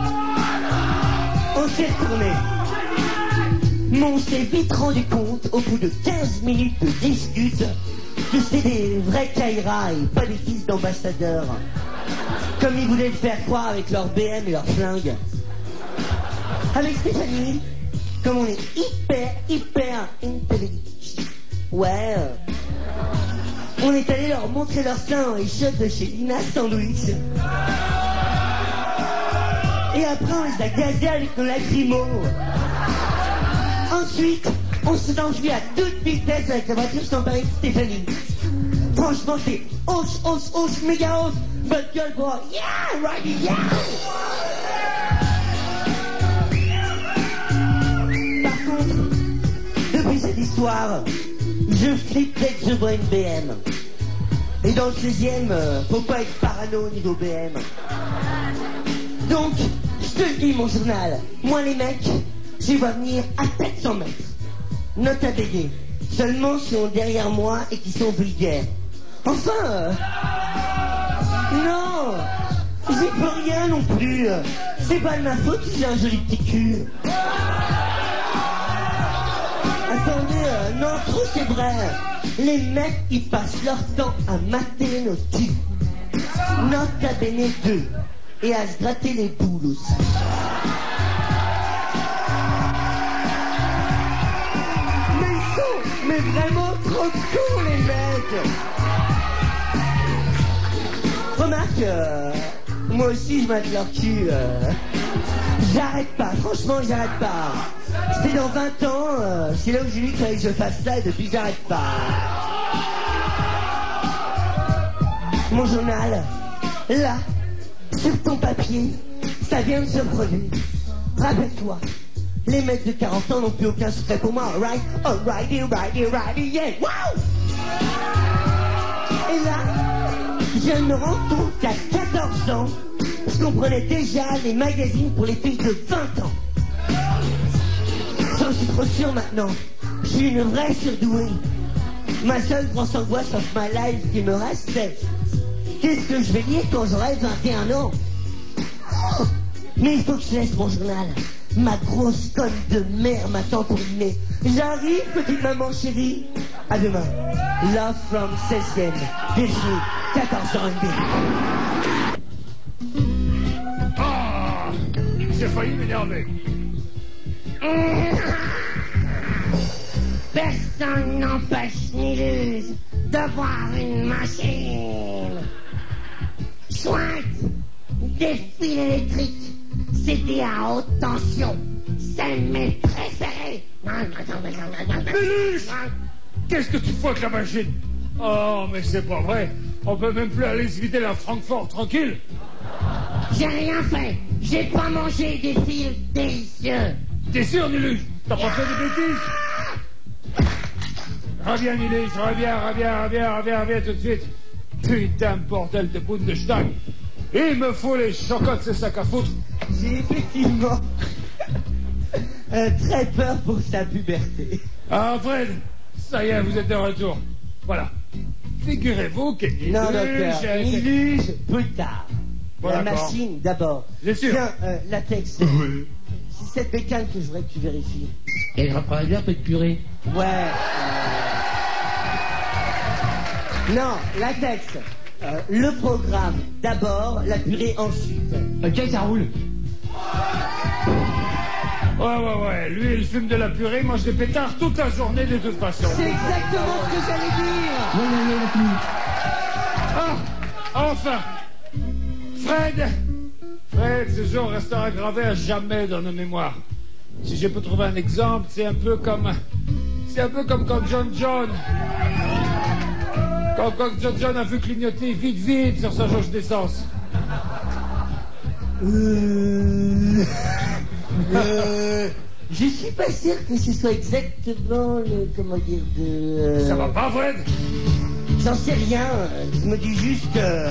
on s'est retourné. Mais on s'est vite rendu compte, au bout de 15 minutes de dispute, que c'était des vrais caïras et pas des fils d'ambassadeurs. Comme ils voulaient le faire croire avec leur BM et leur flingue. Avec Stéphanie, comme on est hyper intelligent. Ouais. On est allé leur montrer leur sein dans les shots de chez Lina Sandwich. Et après, on les a gazés avec nos lacrymos. Ensuite, on s'est enfui à toute vitesse avec la voiture sans parler de Stéphanie. Franchement, c'est hausse, méga hausse. Votre gueule, quoi. Yeah, right, yeah. Par contre, depuis cette histoire, je flippe dès que je vois une BM. Et dans le 16e, faut pas être parano au niveau BM. Donc, je te le dis, mon journal, moi les mecs, je les vois venir à 700 mètres. Note à bégayer. Seulement si on est derrière moi et qu'ils sont vulgaires. Enfin, non, j'y peux rien non plus. C'est pas de ma faute si j'ai un joli petit cul. Attendez, non, trop c'est vrai. Les mecs, ils passent leur temps à mater nos culs. Nota bene 2. Et à se gratter les boules aussi. Mais ils sont, mais vraiment trop cons les mecs. Remarque, moi aussi je mate leur cul. J'arrête pas, franchement j'arrête pas. C'était dans 20 ans, c'est là où j'ai dit qu'il fallait que je fasse ça et depuis j'arrête pas. Mon journal, là, sur ton papier, ça vient de se produire. Rappelle-toi, les mecs de 40 ans n'ont plus aucun secret pour moi, alright? Alrighty, righty, righty, yeah, wow! Et là, je viens de me rendre compte qu'à 14 ans, je comprenais déjà les magazines pour les filles de 20 ans. J'en suis trop sûr maintenant. Je suis une vraie surdouée. Ma seule grosse angoisse of my life qui me reste, c'est qu'est-ce que je vais lire quand j'aurai 21 ans? Oh, mais il faut que je laisse mon journal. Ma grosse conne de mère m'attend pour dîner. J'arrive, petite maman chérie. À demain. Love from 16e. Virginie, 14 ans et demi. Ah, j'ai failli m'énerver. Personne n'empêche Nilus de voir une machine. Chouette, des fils électriques, c'était à haute tension. C'est mes préférés. Nilus, qu'est-ce que tu fous avec la machine? Oh, mais c'est pas vrai. On peut même plus aller se vider la Francfort tranquille. J'ai rien fait. J'ai pas mangé des fils délicieux. T'es sûr, Nilus? T'as pas fait de bêtises? Reviens, Nilus, reviens tout de suite. Putain, bordel de Bundestag. Il me faut les chocottes, c'est ça qu'à foutre. J'ai effectivement très peur pour sa puberté. Ah, Fred, ça y est, vous êtes de retour. Voilà. Figurez-vous que Nilus... Non, docteur, Nilus, plus tard. Bon, la d'accord. machine, d'abord. Bien sûr. Tiens, latex. Oui. C'est cette bécane que je voudrais que tu vérifies. Et je reprends bien un peu de purée. Ouais. Non, latex. Le programme, d'abord, la purée ensuite. Ok, ça roule. Ouais. Lui, il fume de la purée, il mange des pétards toute la journée de toute façon. C'est exactement ce que j'allais dire. Ouais, on a fini. Ah, enfin. Fred, ce jour restera gravé à jamais dans nos mémoires. Si je peux trouver un exemple, c'est un peu comme quand John. Quand John a vu clignoter vite sur sa jauge d'essence. Je suis pas sûr que ce soit exactement le, comment dire, de... Ça va pas, Fred? J'en sais rien, je me dis juste que...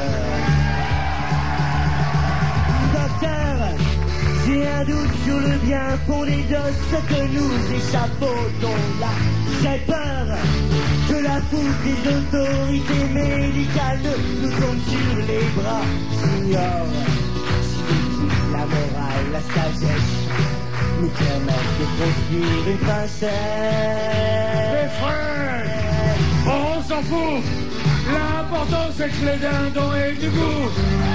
Docteur, j'ai un doute sur le bien fondé de ce que nous échafaudons là. J'ai peur que la foule des autorités médicales nous tombe sur les bras. J'ignore si l'éthique, la morale, la sagesse nous permettent de construire une princesse. Mais Fred, on s'en fout. L'important c'est que les dindons aient du goût.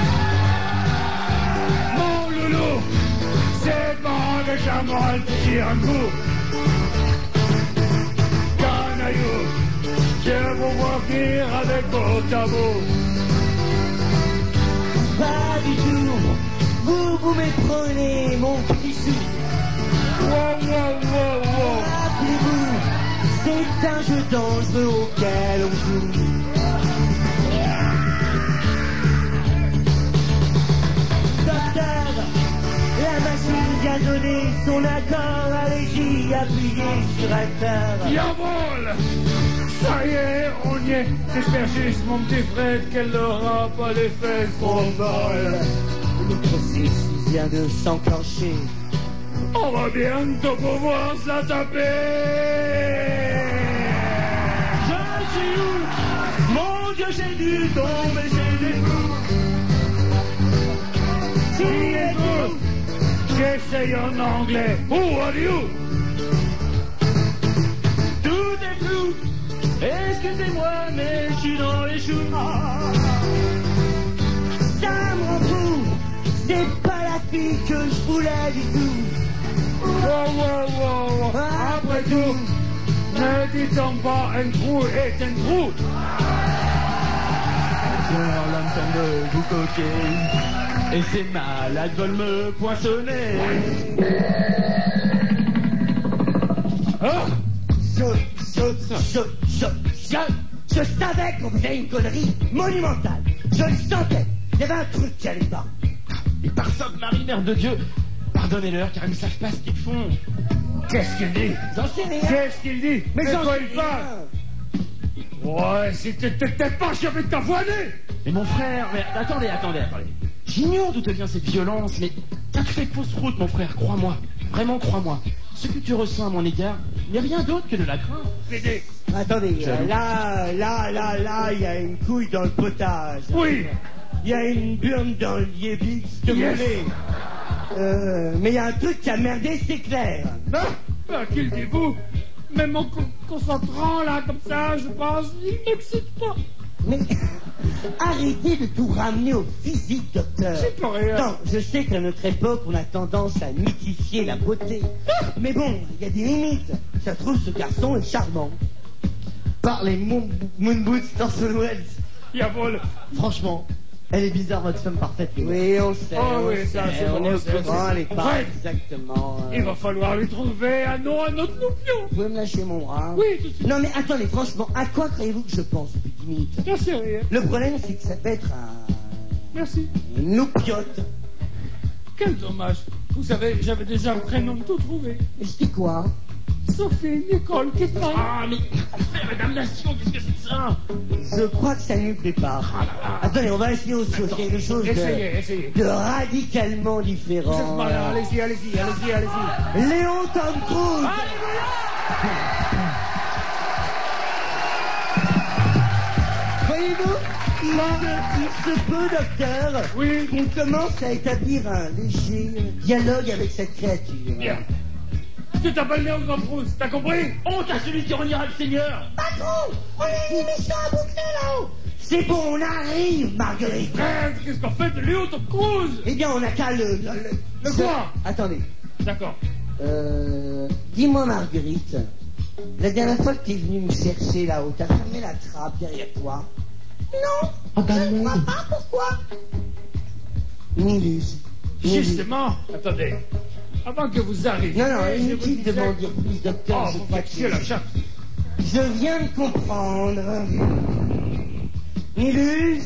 Mon loulou, c'est bon avec la morale qui tire un coup. Canaillou, je vous vois venir avec vos tabous. Pas du tout, vous méprenez mon petit sou. Wow. Rappelez-vous, c'est un jeu dangereux auquel on joue. Docteur, la machine vient donner son accord. Allez-y, appuyez sur Enter. Yavol! Ça y est, on y est. J'espère juste, mon petit Fred, qu'elle n'aura pas les fesses trop molles. Le processus vient de s'enclencher. On va bientôt pouvoir se la taper. Je suis où? Mon Dieu, j'ai dû tomber chez les fous. Qui êtes-vous? J'essaye en anglais. Who are you? Tout est flou. Excusez-moi, mais je suis dans les choux. Ça m'en fout, c'est pas la fille que je voulais du tout. Wow. Après tout, ne dit-on pas un trou est un trou? L'homme semble vous coquer, et ces malades veulent me poinçonner. Je savais qu'on faisait une connerie monumentale. Je le sentais. Il y avait un truc qui allait pas. Et par Sainte Marie, Mère de Dieu, pardonnez-leur car ils ne savent pas ce qu'ils font. Qu'est-ce qu'il dit? J'en sais rien. Qu'est-ce qu'il dit? Mais de j'en quoi sais il parle? Ouais, si t'étais pas, je vais t'avoiner! Mais mon frère, mais attendez. J'ignore d'où te vient cette violence, mais car tu fais fausse route, mon frère, crois-moi. Vraiment, crois-moi. Ce que tu ressens à mon égard n'est rien d'autre que de la crainte. Pédé! Attendez, là, il y a une couille dans le potage. Oui! Il y a une burne dans le yébi, ce que vous Yes. voulez. Mais il y a un truc qui a merdé, c'est clair. Qui le dites-vous? Même en concentrant là, comme ça, je pense, il m'excite pas. Mais arrêtez de tout ramener au physique, docteur. C'est pas rien. Non, je sais qu'à notre époque, on a tendance à mythifier la beauté. Mais bon, il y a des limites. Ça se trouve, ce garçon est charmant. Par les Moon Boots d'Orson Welles. Diable. Franchement, elle est bizarre, votre femme parfaite. les gars. Oui, on sait. Oh on oui, sait, ça, c'est on bon, est au c'est- courant, c'est- les pas Ouais. exactement. Il va falloir lui trouver un nom à notre noupion. Vous pouvez me lâcher mon bras? Oui, tout de suite. Non, mais attendez, franchement, à quoi croyez-vous que je pense depuis 10 minutes? J'en sais rien. Le problème, c'est que ça peut être Merci. un oupiote. Quel dommage. Vous savez, j'avais déjà un prénom de tout trouvé. Mais c'est quoi? Sophie, Nicole, Kitman. Ah, mais frère, damnation, qu'est-ce que c'est que ça? Je crois que ça ne lui plaît pas. Attendez, on va essayer autre chose, quelque chose Essayez. de radicalement Vous êtes différent. malin, allez-y. Léon Tom Cruise. Voyez-vous, il se peut, docteur, Oui. qu'on commence à établir un léger dialogue avec cette créature. Bien. Tu t'appelles Léon Camprousse, t'as compris? Honte à celui qui reniera le Seigneur! Patron, on a une émission à boucler là-haut. C'est bon, on arrive, Marguerite. Frère, qu'est-ce qu'on fait de Léon Camprousse? Eh bien, on n'a qu'à le quoi? Attendez. D'accord. Dis-moi, Marguerite, la dernière fois que t'es venue me chercher là-haut, t'as fermé la trappe derrière toi? Non, je ne vois pas pourquoi. Nilus. Justement, attendez. Avant que vous arriviez. Non, je vous inutile de disais- m'en dire plus, docteur. Oh, je vous crois faites chier la chatte. Je viens de comprendre. Nilus.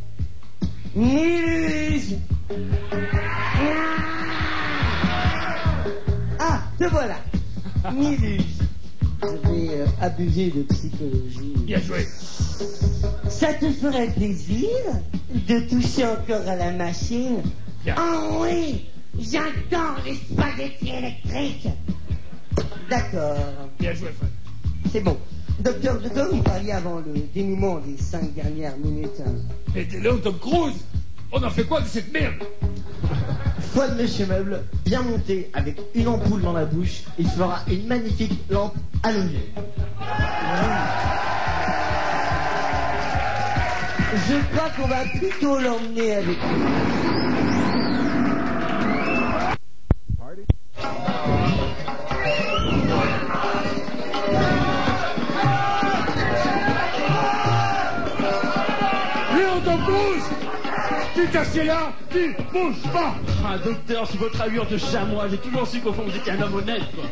Ah, te voilà. Nilus. Je vais abuser de psychologie. Bien joué. Ça te ferait plaisir de toucher encore à la machine? Bien. Oh oui, j'adore les spaghettis électriques. D'accord, Bien joué, Fred. c'est bon. Docteur, de quoi vous parliez avant le dénouement des 5 dernières minutes? Et t'es Léon Tom Cruise. On en fait quoi de cette merde? Foi de Monsieur Meuble, bien monté, avec une ampoule dans la bouche, il fera une magnifique lampe halogène. Je crois qu'on va plutôt l'emmener avec nous. Léon Tom Cruise. Tu t'assieds là, tu bouges pas. Ah, docteur, sous votre allure de chamois, j'ai toujours su qu'au fond vous étiez un homme honnête, quoi.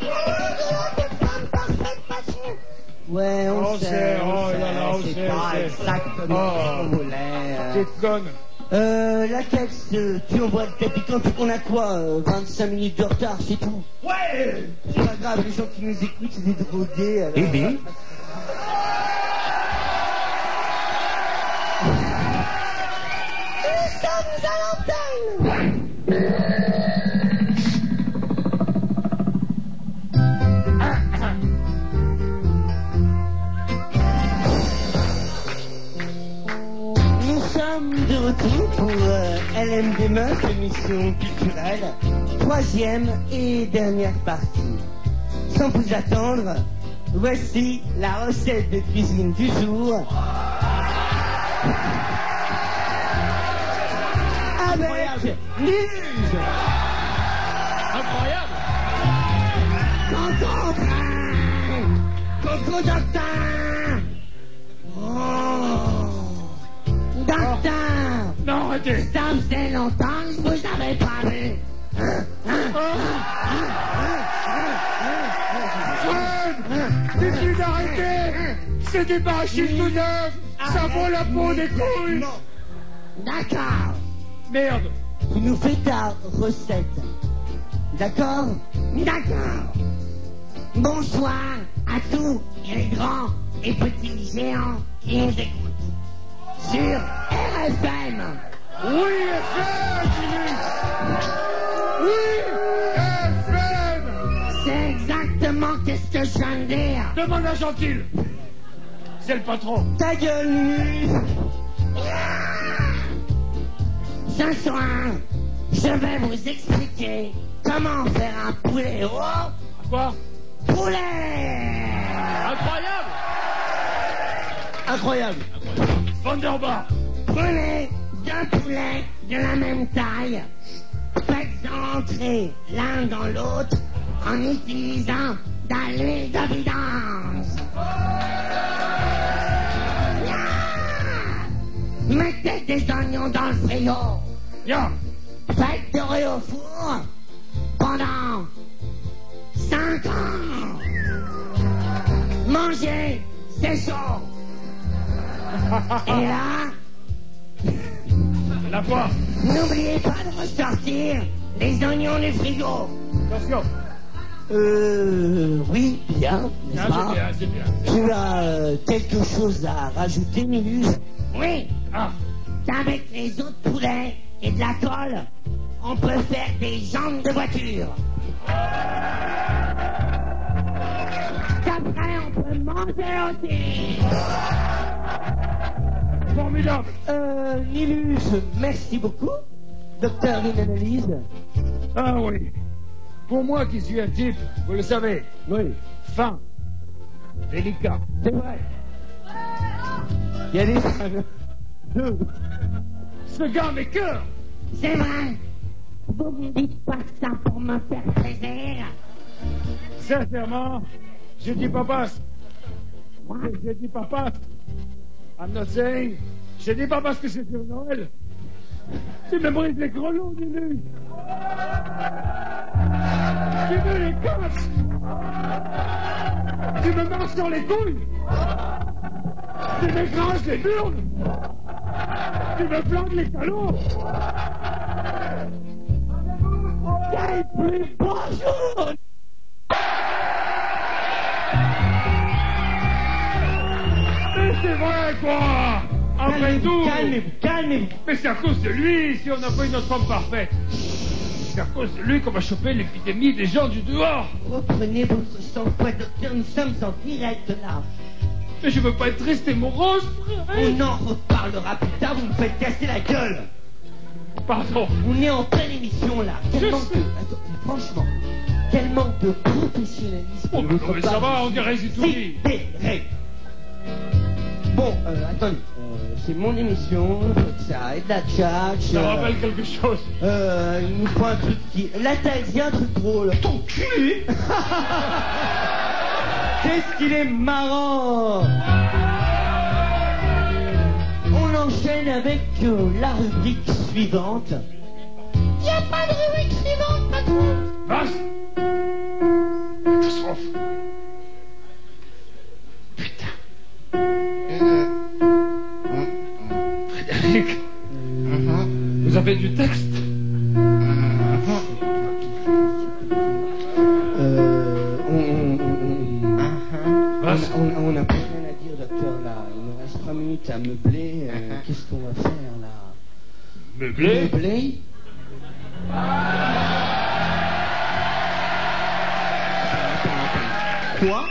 Ouais, On on sait, sait, oh là là, on c'est sait, pas on sait. exactement ce qu'on voulait. Petite conne. La caisse, tu envoies le tapis quand on a quoi 25 minutes de retard, c'est tout. Ouais. C'est pas grave, les gens qui nous écoutent, c'est des drogués. Alors... Eh bien. Nous sommes à l'antenne. Nous sommes de retour pour LMD Meuf, émission culturelle. troisième et dernière partie. Sans plus attendre, voici la recette de cuisine du jour. Avec Lise. Incroyable. Coco Docteur. Oh. Docteur. Non, arrêtez. Ça faisait longtemps que vous n'avez pas vu. Dites-lui d'arrêter. C'est des machines tout neufs. Ça vaut la peau des couilles. D'accord. Merde. Tu nous fais ta recette. D'accord? D'accord. Bonsoir à tous les grands et petits géants qui nous écoutent. Sur RFM. Oui, FM, oui, FM. C'est exactement qu'est-ce que je viens de dire. Demande à Gentil. C'est le patron. Ta gueule, Lise. Ce soir, je vais vous expliquer comment faire un poulet au Quoi? poulet. Incroyable. Incroyable. Vanderbar. Prenez deux poulets de la même taille. Faites entrer l'un dans l'autre en utilisant de l'huile de vidange. Mettez des oignons dans le frigo. Ya. Faites dorer au four pendant 5 ans. Mangez, c'est chaud. Et là, La poire. n'oubliez pas de ressortir les oignons du frigo. Attention. Oui, bien, n'est-ce Ah, pas? c'est bien, c'est bien. Tu as quelque chose à rajouter, Nilus? Oui, Ah, qu'avec les autres poulets et de la colle, on peut faire des jambes de voiture. Qu'après, on peut manger aussi. formidable. Nilus, merci beaucoup. Docteur d'une analyse. Ah oui. Pour moi qui suis un type, vous le savez, Oui, fin, délicat. c'est vrai. Il y a des femmes. Ce gars m'écœure. C'est vrai. Vous me dites pas ça pour me faire plaisir. Sincèrement, je dis papas. Je dis papas. I'm not saying. Je dis pas parce que c'est sur Noël. Tu me brises les grelots, Nunu. Tu me les casses. Tu me marches sur les couilles. Tu m'écrases les burnes. Tu me plantes les talons. Quel plus beau jour. Mais c'est vrai, quoi. Après tout. Calmez-vous. Mais c'est à cause de lui si on n'a pas une autre femme parfaite. C'est à cause de lui qu'on va choper l'épidémie des gens du dehors. Reprenez votre sang-froid, docteur, nous sommes en direct là. Mais je veux pas être triste et morose, frère. On en reparlera plus tard, vous me faites casser la gueule. Pardon. On est en pleine émission là. Quel manque de... Attends, franchement, quel manque de professionnalisme. Oh, de mais votre non, mais ça part. va, on dirait Zitouni. Sidéré. Bon, attendez, c'est mon émission, faut que ça arrête la tchatch. Ça me rappelle quelque chose. Il nous faut un truc qui... Là, t'as dit un truc drôle. Ton cul. Qu'est-ce qu'il est marrant. On enchaîne avec la rubrique suivante. Y a pas de rubrique suivante, patron. Vache. Catastrophe. Frédéric, vous avez du texte? On n'a pas rien à dire, docteur, là. Il nous reste 3 minutes à meubler. Qu'est-ce qu'on va faire, là? Meublé? Meubler? Quoi?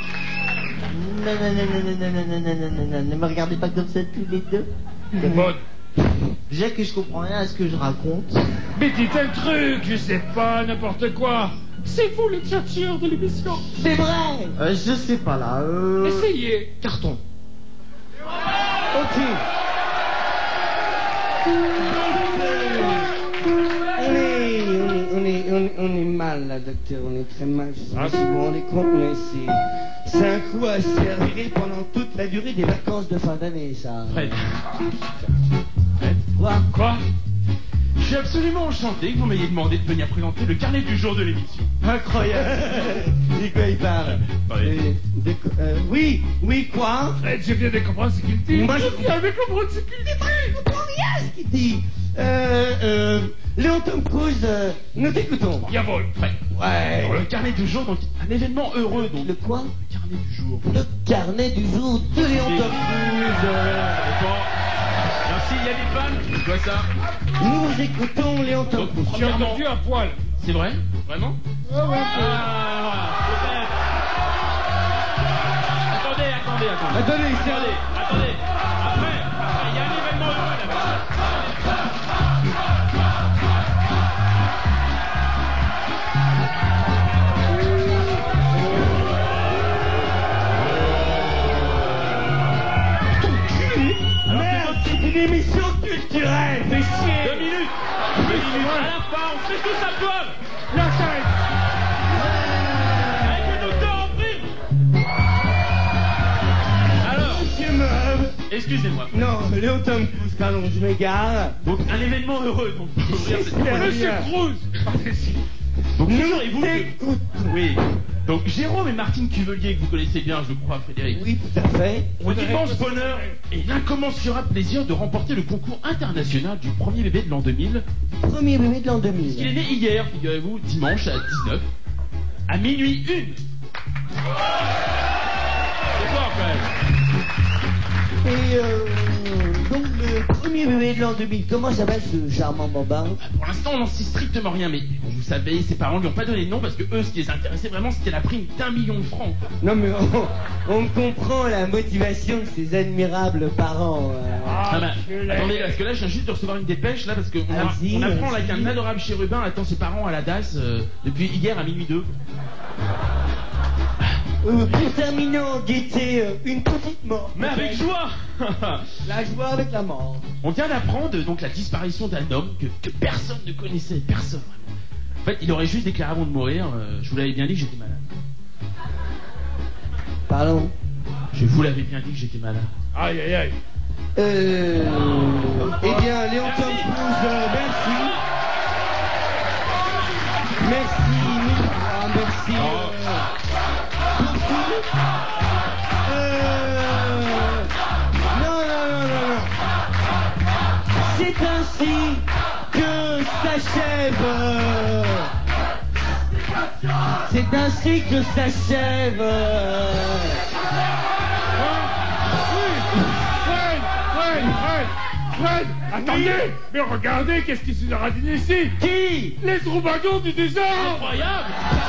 Non, ne me regardez pas comme ça tous les deux. Bonne. Déjà que je comprends rien à ce que je raconte. Mais dites un truc, je sais pas, n'importe quoi. C'est vous le tchatcheur de l'émission. C'est vrai. Je sais pas là. Essayez. Carton. Ok. On est mal là, docteur, on est très mal. Je sais pas si vous vous rendez compte, mais c'est un coup à servir pendant toute la durée des vacances de fin d'année, ça. Fred. Quoi? Je suis absolument enchanté que vous m'ayez demandé de venir présenter le carnet du jour de l'émission. Incroyable. De quoi il parle? Oui, quoi? Fred, je viens de comprendre ce qu'il dit. Moi, je viens de comprendre ce qu'il dit. Je comprends rien ce qu'il dit. Léon Tom Cruise, nous t'écoutons. Jawohl, Fred. Ouais. Alors, le carnet du jour, donc un événement heureux, donc. Le quoi? Le carnet du jour. Le carnet du jour de Léon Tom Cruise. Merci, il y a des fans, je vois ça. Nous écoutons Léon Tom Donc, Cruise. J'ai premièrement, entendu un poil. c'est vrai? Vraiment? Ouais, Peut-être. Attendez. Attendez, Attendez. Après, il y a un événement heureux là-bas. Merde, c'est une émission culturelle, fais chier. 2 minutes. À la fin, on fait tous à poil. La tête. Avec le docteur en prime. Alors, Monsieur Meub. excusez-moi. Non, Léon Tom Cruise, pardon, je m'égare. Donc, un événement heureux, donc, pour ouvrir cette J'espère chronique. Monsieur bien. Cruz. Donc, Nous figurez-vous que- t'écoutons. Oui. Donc, Jérôme et Martine Cuvelier, que vous connaissez bien, je crois, Frédéric, Oui, tout à fait. ont l'immense bonheur et l'incommensurable plaisir de remporter le concours international du premier bébé de l'an 2000. Premier bébé de l'an Il est 2000. né hier, figurez-vous, dimanche à 19, à minuit 1. C'est fort quand même. Et donc le premier bébé de l'an 2000, comment s'appelle ce charmant bambin? Pour l'instant, on n'en sait strictement rien, mais bon, vous savez, ses parents lui ont pas donné de nom parce que eux, ce qui les intéressait vraiment, c'était la prime d'1 million de francs. Non mais on comprend la motivation de ces admirables parents. Ah bah, attendez, parce que là, je viens juste de recevoir une dépêche, là, parce qu'on Vas-y, on apprend là vas-y. qu'un adorable chérubin attend ses parents à la DAS depuis hier à minuit 2. Pour terminer en gaieté, une petite mort. Mais avec joie. La joie avec la mort. On vient d'apprendre donc la disparition d'un homme que personne ne connaissait, personne vraiment. En fait, il aurait juste déclaré avant de mourir, je vous l'avais bien dit que j'étais malade. Pardon. Je vous l'avais bien dit que j'étais malade. Aïe, aïe, aïe. Eh bien, Léon Tom Cruise, merci. Merci. Pour tout. Non. C'est ainsi que s'achève. C'est ainsi que s'achève. Fred, attendez. Mais regardez, qu'est-ce qui se sera dit ici? Qui? Les troubadours du désert. Incroyable.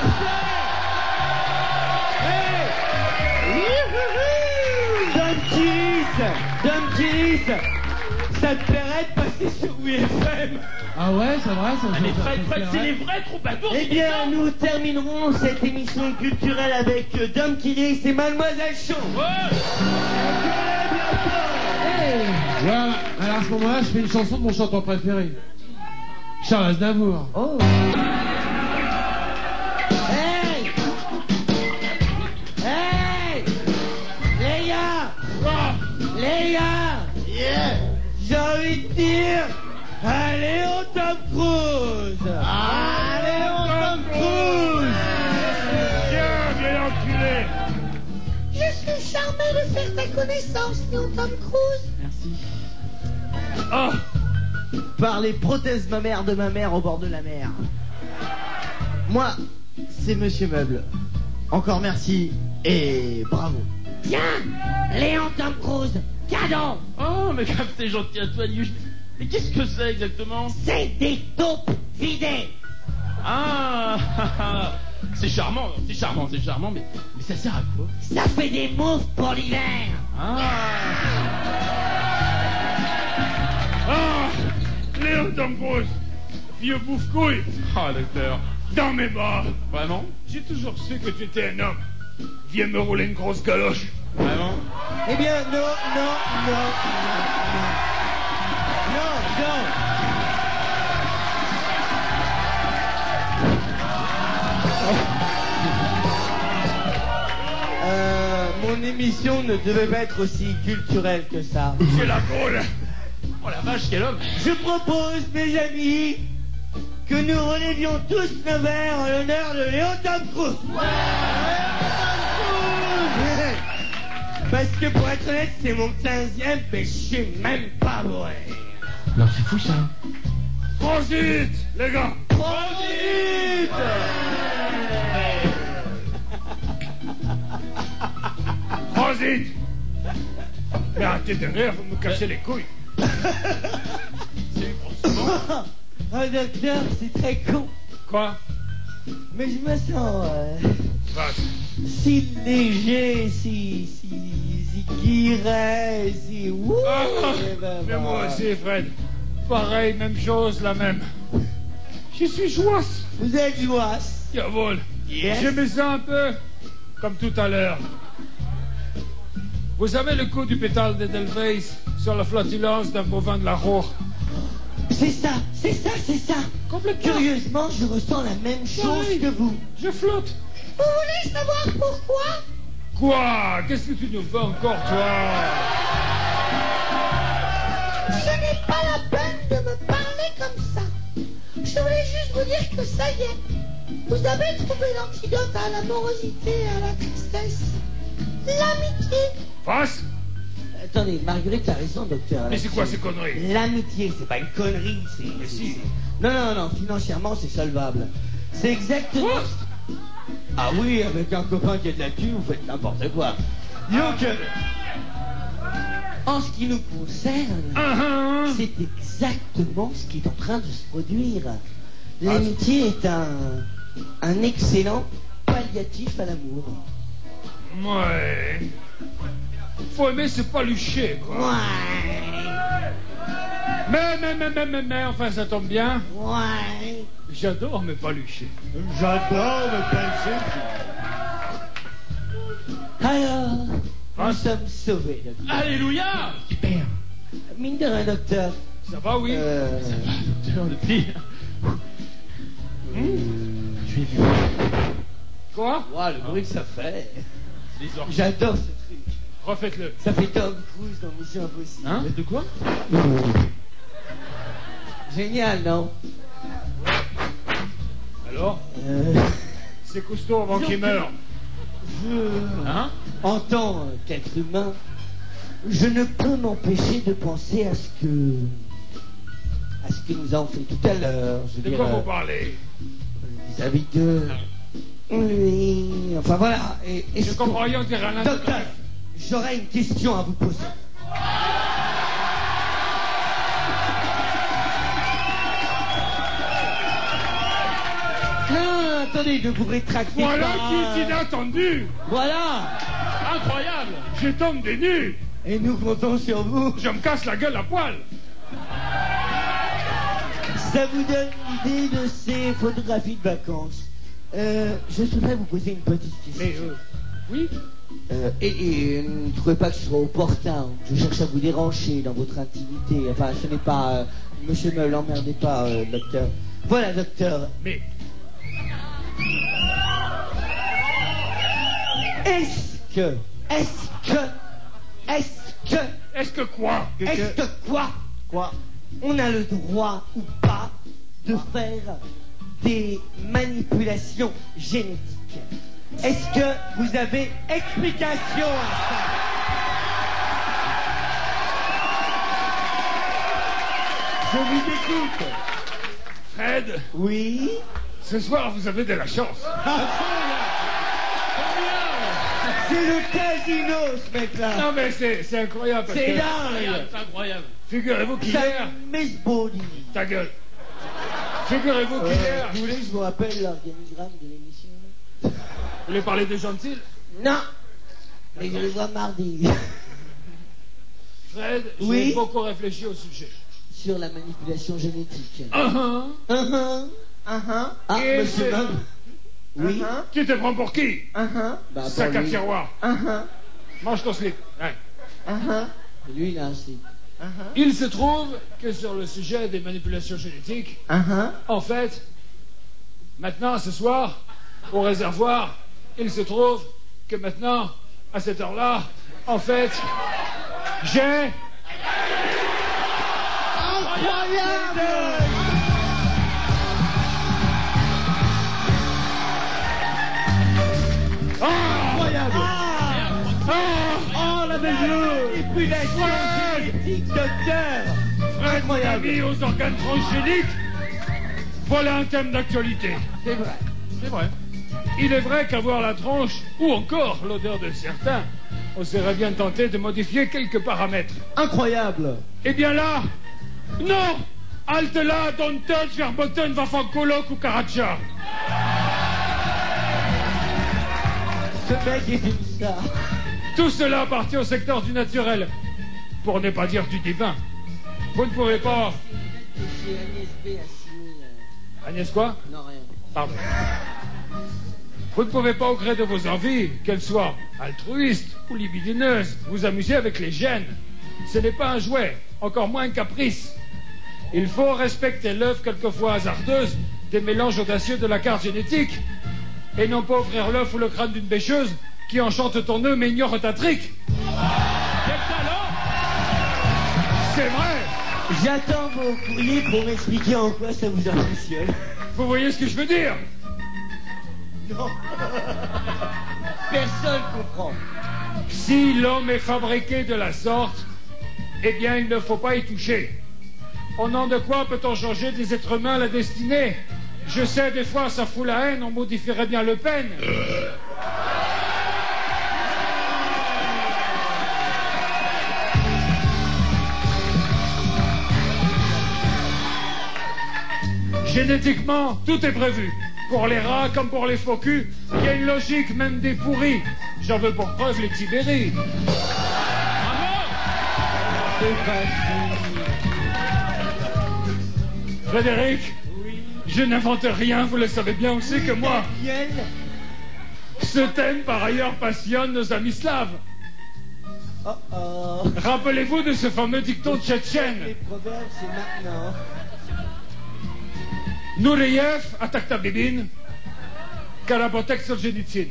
Dom Kiss, ça te plairait de passer sur WFM? Ah ouais, c'est vrai, ça. Ah, mais Fred, c'est les vrais troubadours. Eh bien, nous terminerons cette émission culturelle avec Dom Kiss et Mademoiselle Chon. Ouais, alors à ce moment-là, je fais une chanson de mon chanteur préféré. Charles Aznavour. Oh. Hey! Les gars! J'ai envie de dire, allez au Tom Cruise! Allez au Tom Cruise! Viens enculé. Je suis charmé de faire ta connaissance, Léon Tom Cruise. Merci. Oh, Par les prothèses mammaires de ma mère au bord de la mer. Moi, c'est Monsieur Meuble. Encore merci et bravo. Tiens, Léon Tom Cruise, cadeau. Oh, mais comme c'est gentil à toi, Liu. Mais qu'est-ce que c'est exactement? C'est des taupes vidées. Ah, c'est charmant, mais ça sert à quoi? Ça fait des moufles pour l'hiver. Ah, Léo Tom Cruise, vieux bouffe-couille. Ah, docteur. Dans mes bras. Vraiment? J'ai toujours su que tu étais un homme. Viens me rouler une grosse galoche. Vraiment? Eh bien, non, non, non, non, non, non. Mon émission ne devait pas être aussi culturelle que ça. J'ai la gaule. Oh la vache, quel homme! Je propose, mes amis, que nous relévions tous nos verres en l'honneur de Léo Tom Cruise. Parce que pour être honnête, c'est mon 15e, mais je suis même pas bourré. Non, c'est fou ça. Transit, les gars. Transit. Transit. Mais arrêtez de rire, vous me cassez les couilles. Oh, docteur, c'est très con. Quoi? Mais je me sens Vas-y. si léger, si guiré, si... Ouh, Ah, ben, mais moi voilà. aussi, Fred. Pareil, même chose, la même. Je suis joasse. Vous êtes joasse. Jawohl. Yes. Je me sens un peu comme tout à l'heure. Vous savez le coup du pétale d'Edelweiss sur la flatulence d'un bovin de la Roure? C'est ça, c'est ça, c'est ça. Complètement. Curieusement, je ressens la même chose Oui. que vous. Je flotte. Vous voulez savoir pourquoi? Quoi? Qu'est-ce que tu nous fais encore, toi? Ce n'est pas la peine de me parler comme ça. Je voulais juste vous dire que ça y est. Vous avez trouvé l'antidote à la morosité et à la tristesse. L'amitié. Face? Attendez, Marguerite a raison, docteur. Mais c'est quoi ces conneries? L'amitié, c'est pas une connerie, c'est... Mais si. Non, financièrement, c'est solvable. C'est exactement... Quoi? Ah oui, avec un copain qui a de la thune, vous faites n'importe quoi. Donc, en ce qui nous concerne, c'est exactement ce qui est en train de se produire. L'amitié est un excellent palliatif à l'amour. Ouais. Faut aimer, c'est pas lucher, quoi. Ouais, Mais, enfin, ça tombe bien. ouais. J'adore mes paluchés. J'adore le Alors, nous sommes sauvés, docteur. Alléluia! Super! Mine de rien, docteur. Ça va, oui? Docteur, depuis. Je suis vu. Quoi? Wow, le bruit que ça fait. Les orques. J'adore ce truc. Refaites-le. Ça fait Tom Cruise dans Mission Impossible. Hein? De quoi? Génial, non? Alors? C'est costaud avant Donc, qu'il meure. Hein? En tant qu'être humain, je ne peux m'empêcher de penser à ce que nous avons fait tout à l'heure. Je veux De dire, quoi vous parlez? vis-à-vis de lui. Enfin voilà. Et Je comprends rien, on dirait un Docteur, j'aurais une question à vous poser. Non, attendez, ne vous rétractez Voilà pas. qui est inattendu. Voilà. Incroyable. Je tombe des nues. Et nous comptons sur vous. Je me casse la gueule à poil. Ça vous donne l'idée de ces photographies de vacances. Je souhaiterais vous poser une petite question. Mais, oui? Et ne trouvez pas que ce soit opportun. Je cherche à vous déranger dans votre intimité. Enfin, ce n'est pas... monsieur, ne l'emmerdez pas, docteur. Voilà, docteur. Mais, Est-ce que quoi on a le droit ou pas de faire des manipulations génétiques? Est-ce que vous avez explication à ça? Je vous écoute. Fred, Oui. ce soir, vous avez de la chance. C'est le casino, ce mec-là. Non, mais c'est incroyable. Parce C'est que, dingue. C'est incroyable. figurez-vous Ça qu'hier... Miss Body. Ta gueule. Figurez-vous qu'hier... Vous voulez que je vous rappelle l'organigramme de l'émission? Vous voulez parler de Gentil? Non. Mais je les vois mardi. Fred, Oui? j'ai beaucoup réfléchi au sujet. sur la manipulation génétique. Uh-huh. Ah, Et monsieur c'est- Meuble. Oui. Tu te prends pour qui? Bah, Sac pour à lui. tiroir. Mange ton slip. Ouais. Lui, il a un slip. Il se trouve que sur le sujet des manipulations génétiques, en fait, maintenant, ce soir, au réservoir, il se trouve que maintenant, à cette heure-là, en fait, j'ai... Incroyable. Oh, la manipulation génétique, docteur. Incroyable. Amis aux organes transgéniques, voilà un thème d'actualité. C'est vrai. C'est vrai. Il est vrai qu'avoir la tronche, ou encore l'odeur de certains, on serait bien tenté de modifier quelques paramètres. Incroyable. Eh bien là, non! Halte là, don't touch, verboten, vafankolok ou karacha. Ce mec est une star. Tout cela appartient au secteur du naturel, pour ne pas dire du divin. Vous ne pouvez pas... Chez Agnès B a signé. Agnès quoi? Non, rien. Pardon. Vous ne pouvez pas, au gré de vos envies, qu'elles soient altruistes ou libidineuses, vous amuser avec les gènes. Ce n'est pas un jouet, encore moins un caprice. Il faut respecter l'œuvre quelquefois hasardeuse des mélanges audacieux de la carte génétique, et non pas ouvrir l'œuf ou le crâne d'une bêcheuse qui enchante ton nœud mais ignore ta trique. Quel talent! C'est vrai! J'attends vos courriers pour m'expliquer en quoi ça vous impressionne. Vous voyez ce que je veux dire? Non. Personne comprend. Si l'homme est fabriqué de la sorte, eh bien il ne faut pas y toucher. Au nom de quoi peut-on changer des êtres humains la destinée? Je sais, des fois ça fout la haine, on modifierait bien Le Pen. Génétiquement, tout est prévu. Pour les rats comme pour les faux culs, il y a une logique, même des pourris. J'en veux pour preuve les Tibéris. Frédéric, je n'invente rien, vous le savez bien aussi que moi. Ce thème, par ailleurs, passionne nos amis slaves. Rappelez-vous de ce fameux dicton tchétchène. Les proverbes, c'est maintenant. Nureyev, attaque ta bébine, Karabotek Solzhenitsyn.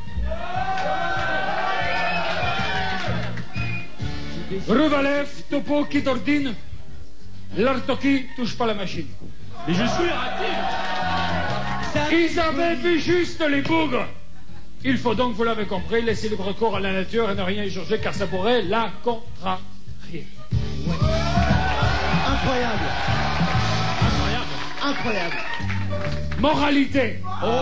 Ruvalev, Topo, Kitordine, Lartoki, touche pas la machine. Mais je suis raté. Ils avaient vu juste les bougres. Il faut donc, vous l'avez compris, laisser libre cours à la nature et ne rien y changer car ça pourrait la contrarier. Incroyable. Incroyable. Moralité.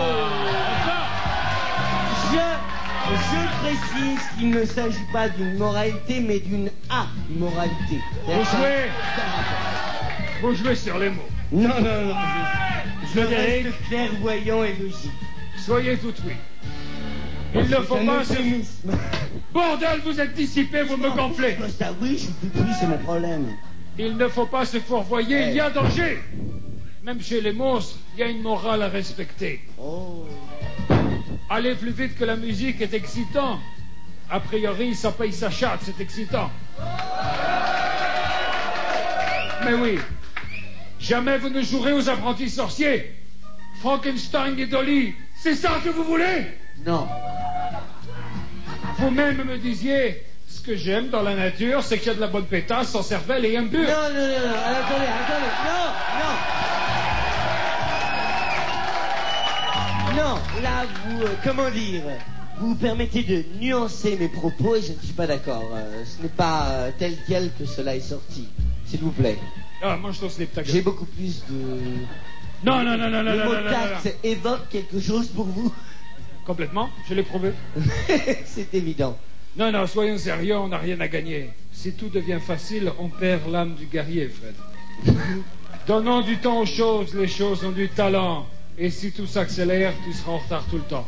Je précise qu'il ne s'agit pas d'une moralité, mais d'une amoralité. Vous jouez sur les mots. Non. Je Frédéric, reste clairvoyant et logique. soyez tout oui. Il ne faut C'est un pas se... euphémisme. Bordel, vous êtes dissipé, vous me gonflez. Ça, oui, je suis plus pris, c'est mon problème. Il ne faut pas se fourvoyer, il y a danger. Même chez les monstres, il y a une morale à respecter. Oh. Aller plus vite que la musique est excitant. A priori, ça paye sa chatte, c'est excitant. Mais oui, jamais vous ne jouerez aux apprentis sorciers. Frankenstein et Dolly, c'est ça que vous voulez? Non. Vous-même me disiez, ce que j'aime dans la nature, c'est qu'il y a de la bonne pétasse, sans cervelle et un but. Non, attendez, non, là, vous, comment dire, vous permettez de nuancer mes propos et je ne suis pas d'accord. Ce n'est pas tel quel que cela est sorti. S'il vous plaît. Ah, mange ton slip, ta gueule. J'ai beaucoup plus de... Non. Le mot tact évoque quelque chose pour vous. Complètement, je l'ai prouvé. C'est évident. Non, soyons sérieux, on n'a rien à gagner. Si tout devient facile, on perd l'âme du guerrier, Fred. Donnons du temps aux choses, les choses ont du talent. Et si tout s'accélère, tu seras en retard tout le temps.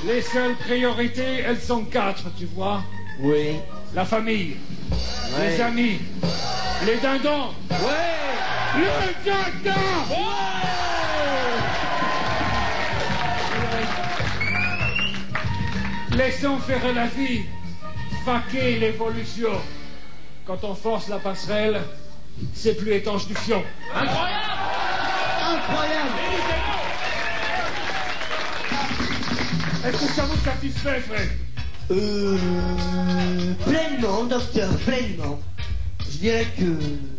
Les seules priorités, elles sont 4, tu vois. Oui. La famille, Ouais. les amis, les dindons, Ouais. le caca. Laissons faire la vie, faquer l'évolution. Quand on force la passerelle, c'est plus étanche du fion. Incroyable. Est-ce que ça vous satisfait, Fred? Pleinement, docteur, pleinement. Je dirais que...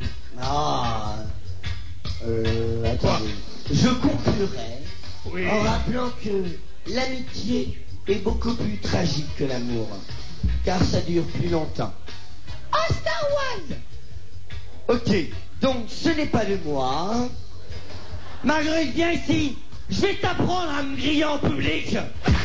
attendez. Je conclurai Oui. en rappelant que l'amitié est beaucoup plus tragique que l'amour, car ça dure plus longtemps. Oh, Star Wars! Ok, donc ce n'est pas de moi. Hein. Marguerite, viens ici. Je vais t'apprendre à me griller en public.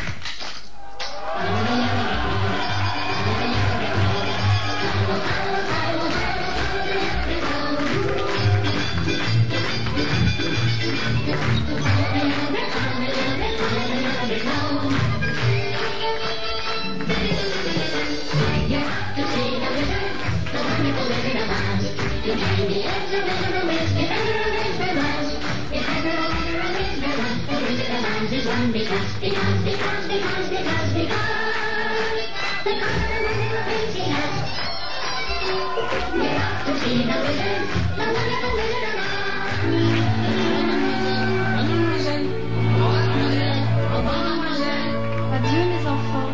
Adieu mes enfants.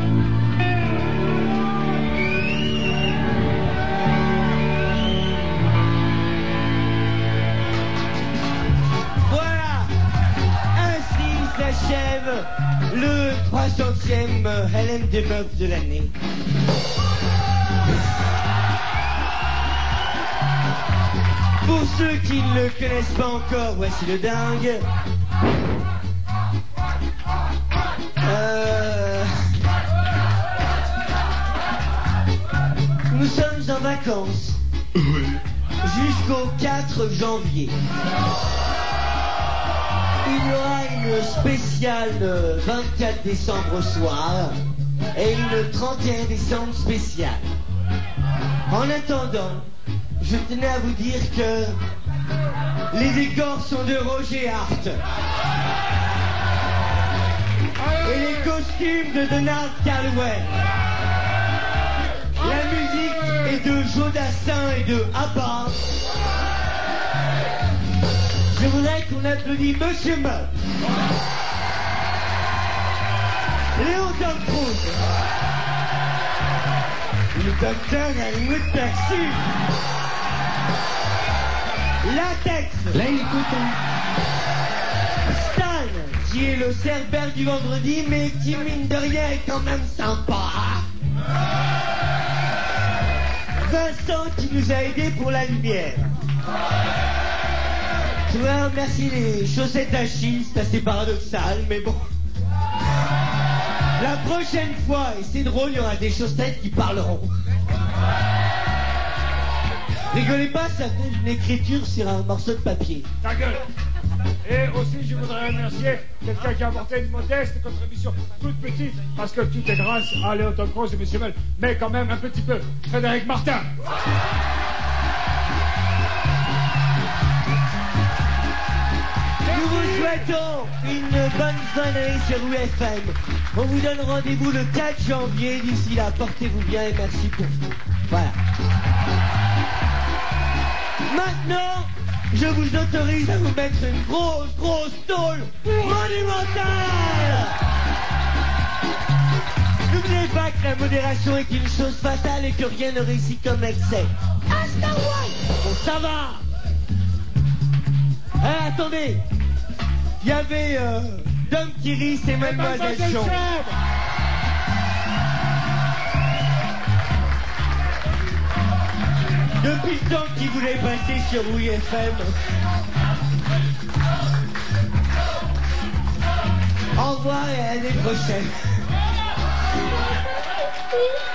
Voilà. Ainsi s'achève le 300e LM des meufs de l'année. Pour ceux qui ne le connaissent pas encore, voici le dingue. Nous sommes en vacances. Jusqu'au 4 janvier. Il y aura une spéciale 24 décembre au soir et une 31 décembre spéciale. En attendant, je tenais à vous dire que les décors sont de Roger Hart. Et les costumes de Donald Caldwell. La musique est de Jodassin et de Abba. Je voudrais qu'on applaudisse Monsieur Meuf. Léon Tom Cruise. Le docteur Helmut Persu. Latex. Laïc Coton. Stan, qui est le Cerbère du vendredi, mais qui mine de rien est quand même sympa. Vincent qui nous a aidés pour la lumière. Je voudrais remercier les chaussettes d'Achille, c'est assez paradoxal, mais bon. La prochaine fois, et c'est drôle, il y aura des chaussettes qui parleront. Rigolez pas, ça fait une écriture sur un morceau de papier. Ta gueule. Et aussi, je voudrais remercier quelqu'un qui a apporté une modeste contribution, toute petite, parce que tout est grâce à Léon Tom Cruise et M. Mel, mais quand même un petit peu. Frédéric Martin. Nous vous souhaitons une bonne fin d'année sur UFM. On vous donne rendez-vous le 4 janvier. D'ici là, portez-vous bien et merci pour tout. Voilà. Maintenant, je vous autorise à vous mettre une grosse tôle monumentale. N'oubliez pas que la modération est une chose fatale et que rien ne réussit comme excès. Hasta luego. Bon, ça va. Attendez. Il y avait Dom Kiris et Mademoiselle Chambre. Depuis le temps qu'ils voulaient passer sur WFM. Au revoir et à l'année prochaine.